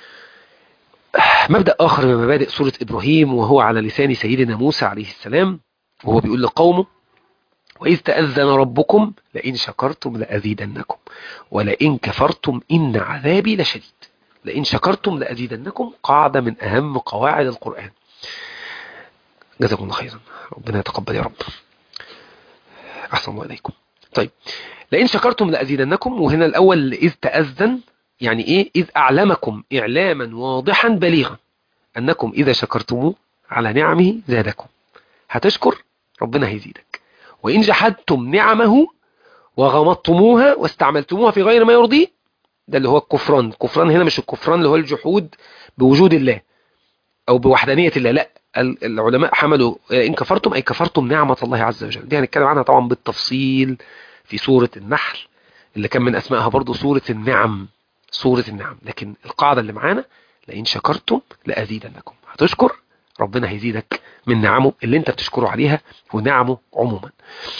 مبدأ آخر من مبادئ سورة إبراهيم وهو على لسان سيدنا موسى عليه السلام، وهو بيقول لقومه: وإذ تأذن ربكم لئن شكرتم لأزيدنكم ولئن كفرتم إن عذابي لشديد. لئن شكرتم لأزيدنكم قاعدة من أهم قواعد القرآن. جزاكم الله خيرا، ربنا يتقبل يا رب. أحسن الله إليكم. طيب، لئن شكرتم لأزيدنكم، وهنا الأول إذ تأذن يعني إيه؟ إذ أعلمكم إعلاما واضحا بليغا أنكم إذا شكرتموه على نعمه زادكم. هتشكر ربنا هيزيدك. وإن جحدتم نعمه وغمضتموها واستعملتموها في غير ما يرضيه، ده اللي هو الكفران. الكفران هنا مش الكفران اللي هو الجحود بوجود الله أو بوحدانية الله، لا، العلماء حملوا إن كفرتم أي كفرتم نعمة الله عز وجل. دي هنتكلم عنها طبعا بالتفصيل في سورة النحل اللي كان من أسمائها برضو سورة النعم، سورة النعم. لكن القاعدة اللي معانا لئن شكرتم لأزيدنكم، هتشكر ربنا هيزيدك من نعمه اللي انت بتشكره عليها ونعمه عموما.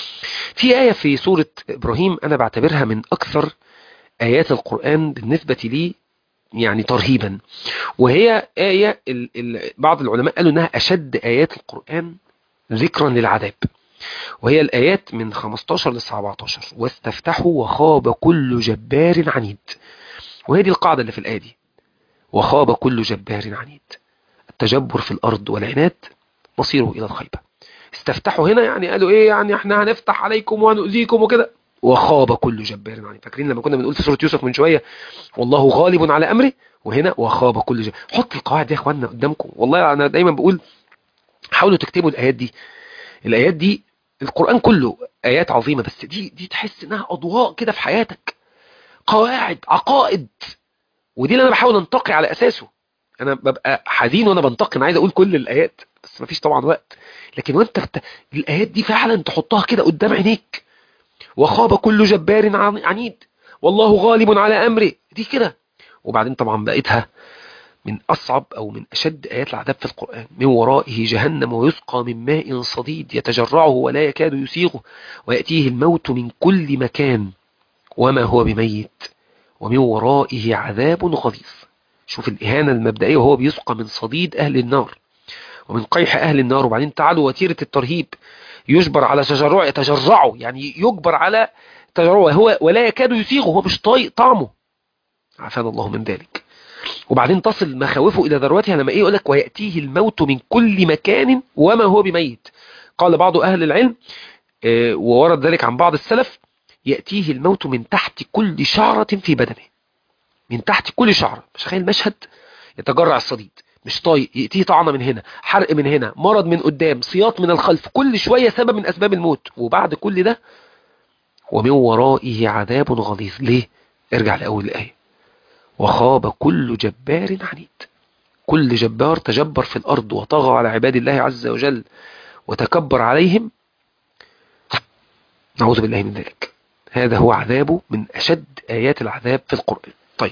في آية في سورة إبراهيم أنا بعتبرها من أكثر آيات القرآن بالنسبة لي يعني ترهيبا، وهي آية ال ال بعض العلماء قالوا أنها أشد آيات القرآن ذكرا للعذاب، وهي الآيات من خمستاشر ل سبعتاشر: واستفتحوا وخاب كل جبار عنيد. وهي دي القاعدة اللي في الآية دي: وخاب كل جبار عنيد. التجبر في الأرض والعناد مصيره إلى الخيبة. استفتحوا هنا يعني قالوا إيه؟ يعني إحنا هنفتح عليكم وهنؤذيكم وكده. وخاب كل جبار عنيد. فاكرين لما كنا بنقول في سورة يوسف من شوية والله غالب على أمره؟ وهنا وخاب كل جبار. حط القواعد دي يا إخواننا قدامكم، والله أنا دايما بقول حاولوا تكتبوا الآيات دي. الآيات دي القرآن كله آيات عظيمة، بس دي دي تحس إنها أضواء كده في حياتك، قواعد، عقائد. ودي اللي أنا بحاول أنتقي على أساسه. أنا ببقى حزين وأنا بنتقي، أنا عايز أقول كل الآيات بس مفيش طبعا وقت. لكن وأنت بت... الآيات دي فعلا تحطها كده قدام عينيك: وخاب كل جبار عنيد والله غالب على أمره، دي كده. وبعدين طبعا بقيتها من أصعب أو من أشد آيات العذاب في القرآن: من ورائه جهنم ويسقى من ماء صديد يتجرعه ولا يكاد يسيغه ويأتيه الموت من كل مكان وما هو بميت ومن ورائه عذاب غليظ. شوف الإهانة المبدئية، وهو بيسقى من صديد أهل النار ومن قيح أهل النار. وبعدين تعالوا وتيرة الترهيب: يجبر على تجرعه، يتجرعه يعني يجبر على تجرعه، هو ولا يكاد يسيغه، هو مش طايق طعمه، عافانا الله من ذلك. وبعدين تصل مخاوفه إلى ذروتها لما إيه يقول لك ويأتيه الموت من كل مكان وما هو بميت. قال بعض أهل العلم اه وورد ذلك عن بعض السلف يأتيه الموت من تحت كل شعرة في بدنه، من تحت كل شعرة. مش تخيل المشهد، يتجرع الصديد مش طايق، يأتيه طعنة من هنا، حرق من هنا، مرض من قدام، سياط من الخلف، كل شوية سبب من أسباب الموت. وبعد كل ده ومن ورائه عذاب غليظ. ليه؟ ارجع لأول الآية وخاب كل جبار عنيد. كل جبار تجبر في الأرض وطغى على عباد الله عز وجل وتكبر عليهم، نعوذ بالله من ذلك، هذا هو عذابه من أشد آيات العذاب في القرآن. طيب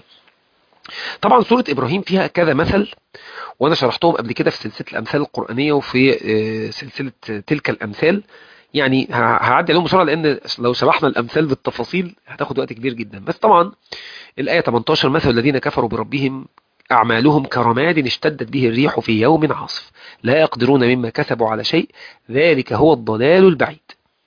طبعا سورة إبراهيم فيها كذا مثل، وأنا شرحتهم قبل كده في سلسلة الأمثال القرآنية وفي سلسلة تلك الأمثال. يعني هعدي عليهم بسرعة لأن لو شرحنا الأمثال بالتفاصيل هتاخد وقت كبير جدا. بس طبعا الآية ثمانية عشر مثل الذين كفروا بربهم أعمالهم كرماد اشتدت به الريح في يوم عاصف لا يقدرون مما كسبوا على شيء ذلك هو الضلال البعيد.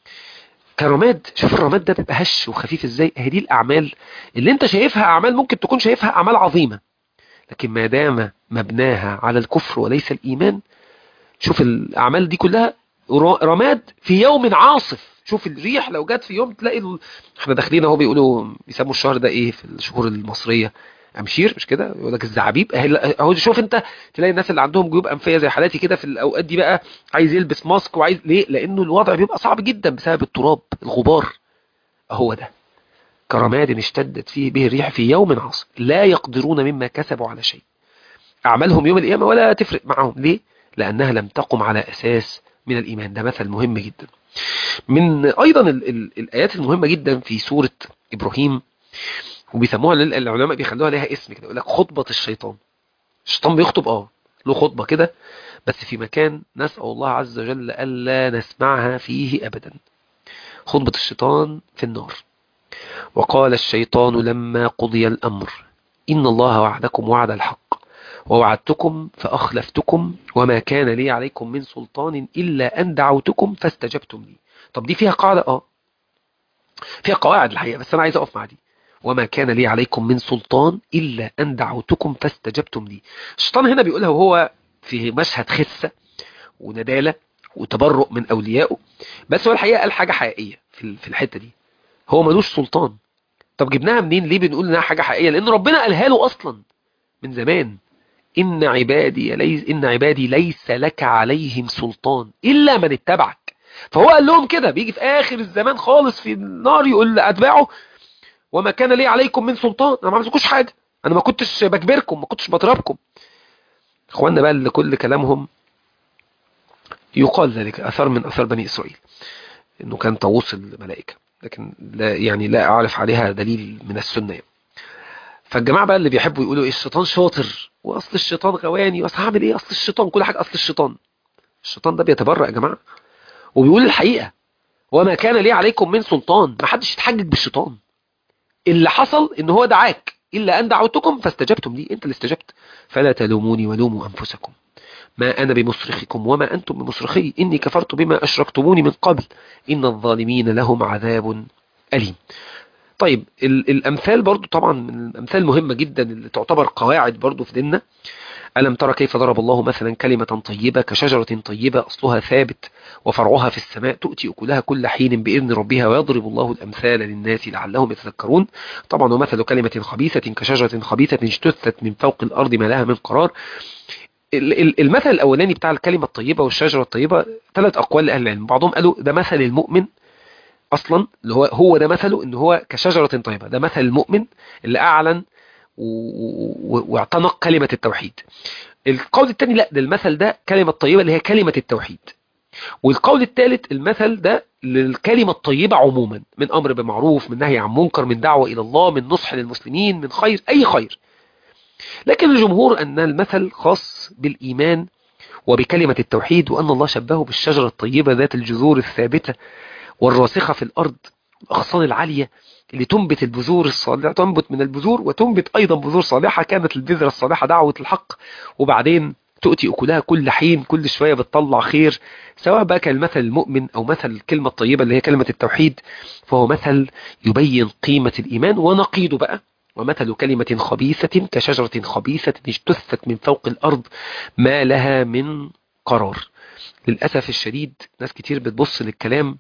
كرماد، شوف الرماد ده بيبقى هش وخفيف ازاي. اهي دي الأعمال اللي انت شايفها أعمال، ممكن تكون شايفها أعمال عظيمة، لكن ما دام مبناها على الكفر وليس الإيمان، شوف الأعمال دي كلها رماد في يوم عاصف. شوف الريح لو جت في يوم تلاقي ال... احنا داخلين اهو، بيقولوا بيسموا الشهر ده ايه في الشهور المصرية؟ امشير، مش كده؟ يقول لك الزعابيب. اهو شوف انت تلاقي الناس اللي عندهم جيوب انفيه زي حالاتي كده في الاوقات دي بقى عايز يلبس ماسك وعايز ليه؟ لانه الوضع بيبقى صعب جدا بسبب التراب الغبار. اهو ده كرماد اشتدت فيه به الريح في يوم عاصف لا يقدرون مما كسبوا على شيء. اعمالهم يوم القيامة ولا تفرق معهم. ليه؟ لانها لم تقم على اساس من الايمان. ده مثل مهم جدا. من ايضا ال ال الايات المهمة جدا في سورة ابراهيم، وبيسموها العلماء بيخلوها لها اسم كده، يقول لك خطبة الشيطان. الشيطان بيخطب اه له خطبة كده، بس في مكان نسأل الله عز وجل ألا نسمعها فيه أبدا. خطبة الشيطان في النار. وقال الشيطان لما قضي الأمر إن الله وعدكم وعد الحق ووعدتكم فأخلفتكم وما كان لي عليكم من سلطان إلا أن دعوتكم فاستجبتم لي. طب دي فيها قاعدة اه فيها قواعد الحقيقة، بس أنا عايز أقف مع دي. وما كان لي عليكم من سلطان إلا أن دعوتكم فاستجبتم لي. الشيطان هنا بيقولها وهو في مشهد خسة وندالة وتبرؤ من أوليائه، بس هو الحقيقة قال حاجة حقيقية في الحتة دي. هو ملوش سلطان. طب جبناها منين؟ ليه بنقول انها حاجة حقيقية؟ لأن ربنا قالها له أصلا من زمان. إن عبادي ليس إن عبادي ليس لك عليهم سلطان إلا من اتبعك. فهو قال لهم كده. بيجي في آخر الزمان خالص في النار يقول لأتباعه وما كان لي عليكم من سلطان، أنا ما عملتكوش حاجة، أنا ما كنتش بجبركم، ما كنتش بضربكم. إخواننا بقى اللي كل كلامهم يقال ذلك أثر من أثر بني إسرائيل إنه كان طاووس الملائكة، لكن لا يعني لا أعرف عليها دليل من السنة يعني. فالجماعة بقى اللي بيحبوا يقولوا إيه الشيطان شاطر وأصل الشيطان غواني وأصل هعمل إيه، أصل الشيطان كل حاجة أصل الشيطان. الشيطان ده بيتبرأ يا جماعة وبيقول الحقيقة. وما كان لي عليكم من سلطان. ما حدش يتحجج بالشيطان. اللي حصل إن هو دعاك إلا أن دعوتكم فاستجبتم لي. أنت اللي استجبت. فلا تلوموني ولوموا أنفسكم ما أنا بمصرخكم وما أنتم بمصرخي إني كفرت بما أشركتموني من قبل إن الظالمين لهم عذاب أليم. طيب الأمثال برضو طبعا من الأمثال مهمة جدا اللي تعتبر قواعد برضو في ديننا. ألم ترى كيف ضرب الله مثلا كلمة طيبة كشجرة طيبة أصلها ثابت وفرعها في السماء تؤتي أكلها كل حين بإذن ربها ويضرب الله الأمثال للناس لعلهم يتذكرون. طبعا ومثل كلمة خبيثة كشجرة خبيثة اجتثت من فوق الأرض ما لها من قرار. المثل الأولاني بتاع الكلمة الطيبة والشجرة الطيبة ثلاث أقوال لأهل العلم. بعضهم قالوا ده مثل المؤمن أصلا، اللي هو هو ده مثله إن هو كشجرة طيبة. ده مثل المؤمن اللي أعلن واعتنق كلمة التوحيد. القول الثاني لا، ده المثل ده كلمة طيبة اللي هي كلمة التوحيد. والقول الثالث المثل ده للكلمة الطيبة عموما، من أمر بمعروف، من نهي عن منكر، من دعوة إلى الله، من نصح للمسلمين، من خير، أي خير. لكن الجمهور أن المثل خاص بالإيمان وبكلمة التوحيد، وأن الله شبهه بالشجرة الطيبة ذات الجذور الثابتة والراسخة في الأرض، الأغصان العالية اللي تنبت البذور الصالحة، تنبت من البذور وتنبت أيضا بذور صالحة. كانت البذرة الصالحة دعوة الحق، وبعدين تؤتي أكلها كل حين، كل شوية بتطلع خير. سواء بقى كان مثل المؤمن أو مثل الكلمة الطيبة اللي هي كلمة التوحيد، فهو مثل يبين قيمة الإيمان ونقيضه بقى. ومثل كلمة خبيثة كشجرة خبيثة اجتثت من فوق الأرض ما لها من قرار. للأسف الشديد ناس كتير بتبص للكلام،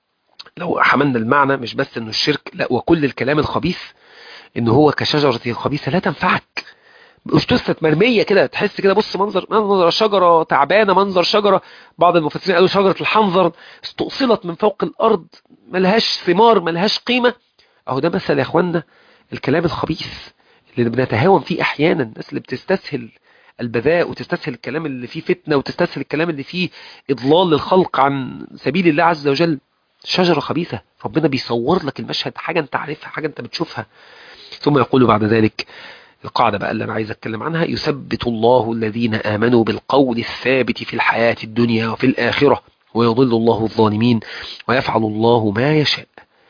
لو حملنا المعنى مش بس انه الشرك، لا وكل الكلام الخبيث انه هو كشجرة خبيثة لا تنفعك، اجتثت مرمية كده، تحس كده بص منظر منظر شجرة تعبانة، منظر شجرة بعض المفسرين قالوا شجرة الحنظر استؤصلت من فوق الأرض، ملهاش ثمار ملهاش قيمة. اهو ده مثل يا اخوانا الكلام الخبيث اللي بنتهاون فيه احيانا، الناس اللي بتستسهل البذاء وتستسهل الكلام اللي فيه فتنة وتستسهل الكلام اللي فيه اضلال للخلق عن سبيل الله عز وجل. شجرة خبيثة ربنا بيصور لك المشهد، حاجة انت عارفها، حاجة انت بتشوفها. ثم يقول بعد ذلك القاعدة بقى اللي انا عايز اتكلم عنها: يثبت الله الذين آمنوا بالقول الثابت في الحياة الدنيا وفي الآخرة ويضل الله الظالمين ويفعل الله ما يشاء.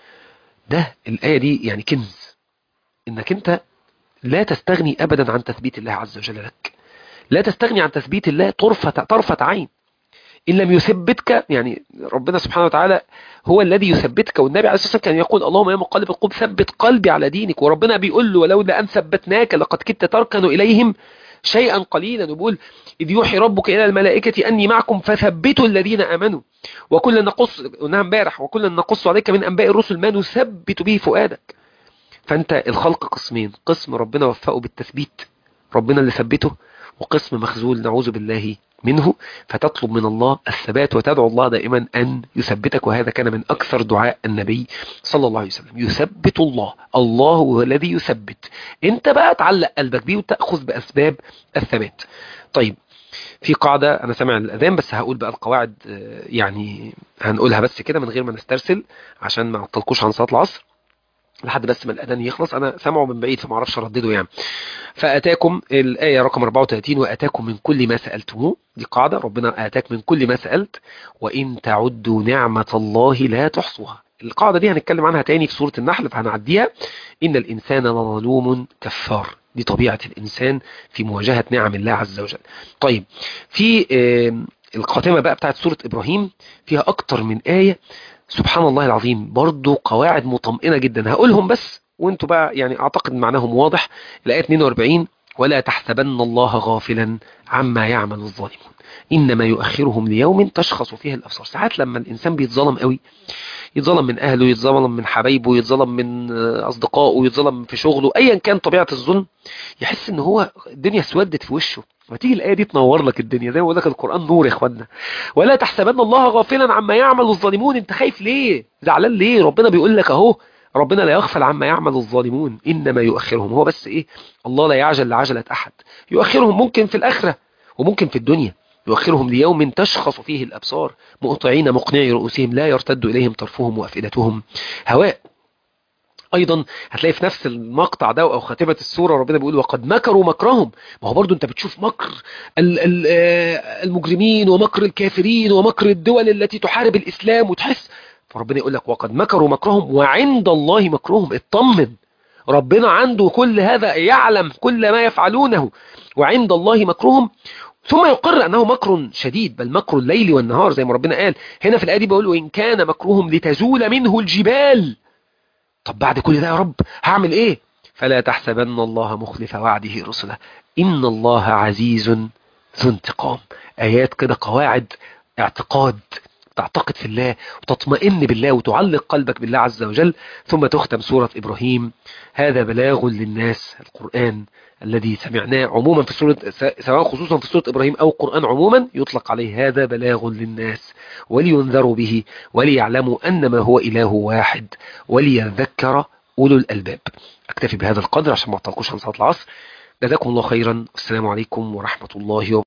ده الآية دي يعني كنز، انك انت لا تستغني ابدا عن تثبيت الله عز وجل لك، لا تستغني عن تثبيت الله طرفة طرفة عين. إن لم يثبتك، يعني ربنا سبحانه وتعالى هو الذي يثبتك، والنبي عليه الصلاة والسلام كان يقول اللهم يا مقلب القلوب ثبت قلبي على دينك، وربنا بيقول له ولولا أن ثبتناك لقد كدت تركن إليهم شيئا قليلا، وبيقول إذ يوحي ربك إلى الملائكة أني معكم فثبتوا الذين آمنوا وكل نقص قلناها امبارح وكل نقص عليك من أنباء الرسل ما نثبت به فؤادك. فأنت الخلق قسمين: قسم ربنا وفقه بالتثبيت، ربنا اللي ثبته، وقسم مخذول نعوذ بالله منه، فتطلب من الله الثبات وتدعو الله دائما أن يثبتك. وهذا كان من أكثر دعاء النبي صلى الله عليه وسلم: يثبت الله، الله هو الذي يثبت، انت بقى تعلق قلبك بيه وتأخذ بأسباب الثبات. طيب في قاعدة، أنا سامع الأذان بس هقول بقى القواعد، يعني هنقولها بس كده من غير ما نسترسل عشان ما اعطلكوش عن صلاة العصر لحد بس ما الأذان يخلص، أنا سامعه من بعيد فما اعرفش أردده يعني. فأتاكم الآية رقم أربعة وثلاثين: وأتاكم من كل ما سألتموه، دي قاعدة، ربنا آتاك من كل ما سألت، وإن تعدوا نعمة الله لا تحصوها. القاعدة دي هنتكلم عنها تاني في سورة النحل فهنعديها. إن الإنسان لظلوم كفار، دي طبيعة الإنسان في مواجهة نعم الله عز وجل. طيب في الخاتمة بقى بتاعت سورة إبراهيم فيها أكتر من آية سبحان الله العظيم، برضو قواعد مطمئنة جدا، هقولهم بس وانتوا بقى يعني اعتقد معناهم واضح. الآية اثنين وأربعين: ولا تحسبن الله غافلا عما يعمل الظالمون إنما يؤخرهم ليوم تشخص فيه الأبصار. ساعات لما الإنسان بيتظلم قوي، يتظلم من أهله، يتظلم من حبايبه، يتظلم من أصدقائه، يتظلم في شغله، أيا كان طبيعة الظلم، يحس ان هو الدنيا اسودت في وشه. وتيجي الآية دي تنور لك الدنيا، زي ما بقول لك القرآن نور يا اخوانا. ولا تحسبن الله غافلا عما يعمل الظالمون، انت خايف ليه؟ زعلان ليه؟ ربنا بيقول لك اهو، ربنا لا يغفل عما يعمل الظالمون إنما يؤخرهم. هو بس ايه؟ الله لا يعجل لعجلة أحد، يؤخرهم ممكن في الآخرة وممكن في الدنيا. يؤخرهم ليوم تشخص فيه الأبصار مقطعين مقنعي رؤوسهم لا يرتد إليهم طرفهم وأفئدتهم هواء. ايضا هتلاقي في نفس المقطع ده او خاتمة السورة ربنا بيقول وقد مكروا مكرهم. ما هو برضو انت بتشوف مكر المجرمين ومكر الكافرين ومكر الدول التي تحارب الاسلام وتحس، فربنا يقول لك وقد مكروا مكرهم وعند الله مكرهم. اطمن، ربنا عنده كل هذا، يعلم كل ما يفعلونه، وعند الله مكرهم. ثم يقر أنه مكر شديد، بل مكر الليل والنهار زي ما ربنا قال هنا في الآية دي، بيقول وإن كان مكرهم لتزول منه الجبال. طب بعد كل ده يا رب هعمل ايه؟ فلا تحسبن الله مخلف وعده رسله إن الله عزيز ذو انتقام. آيات كده قواعد اعتقاد، تعتقد في الله وتطمئن بالله وتعلق قلبك بالله عز وجل. ثم تختم سورة إبراهيم: هذا بلاغ للناس. القرآن الذي سمعناه عموما في سورة، سواء خصوصا في سورة إبراهيم أو القرآن عموما، يطلق عليه هذا بلاغ للناس ولينذروا به وليعلموا أنما هو إله واحد وليذكر أولو الألباب. أكتفي بهذا القدر عشان ما أطلقوش عن صلاة العصر. جزاكم الله خيرا، والسلام عليكم ورحمة الله وبركاته.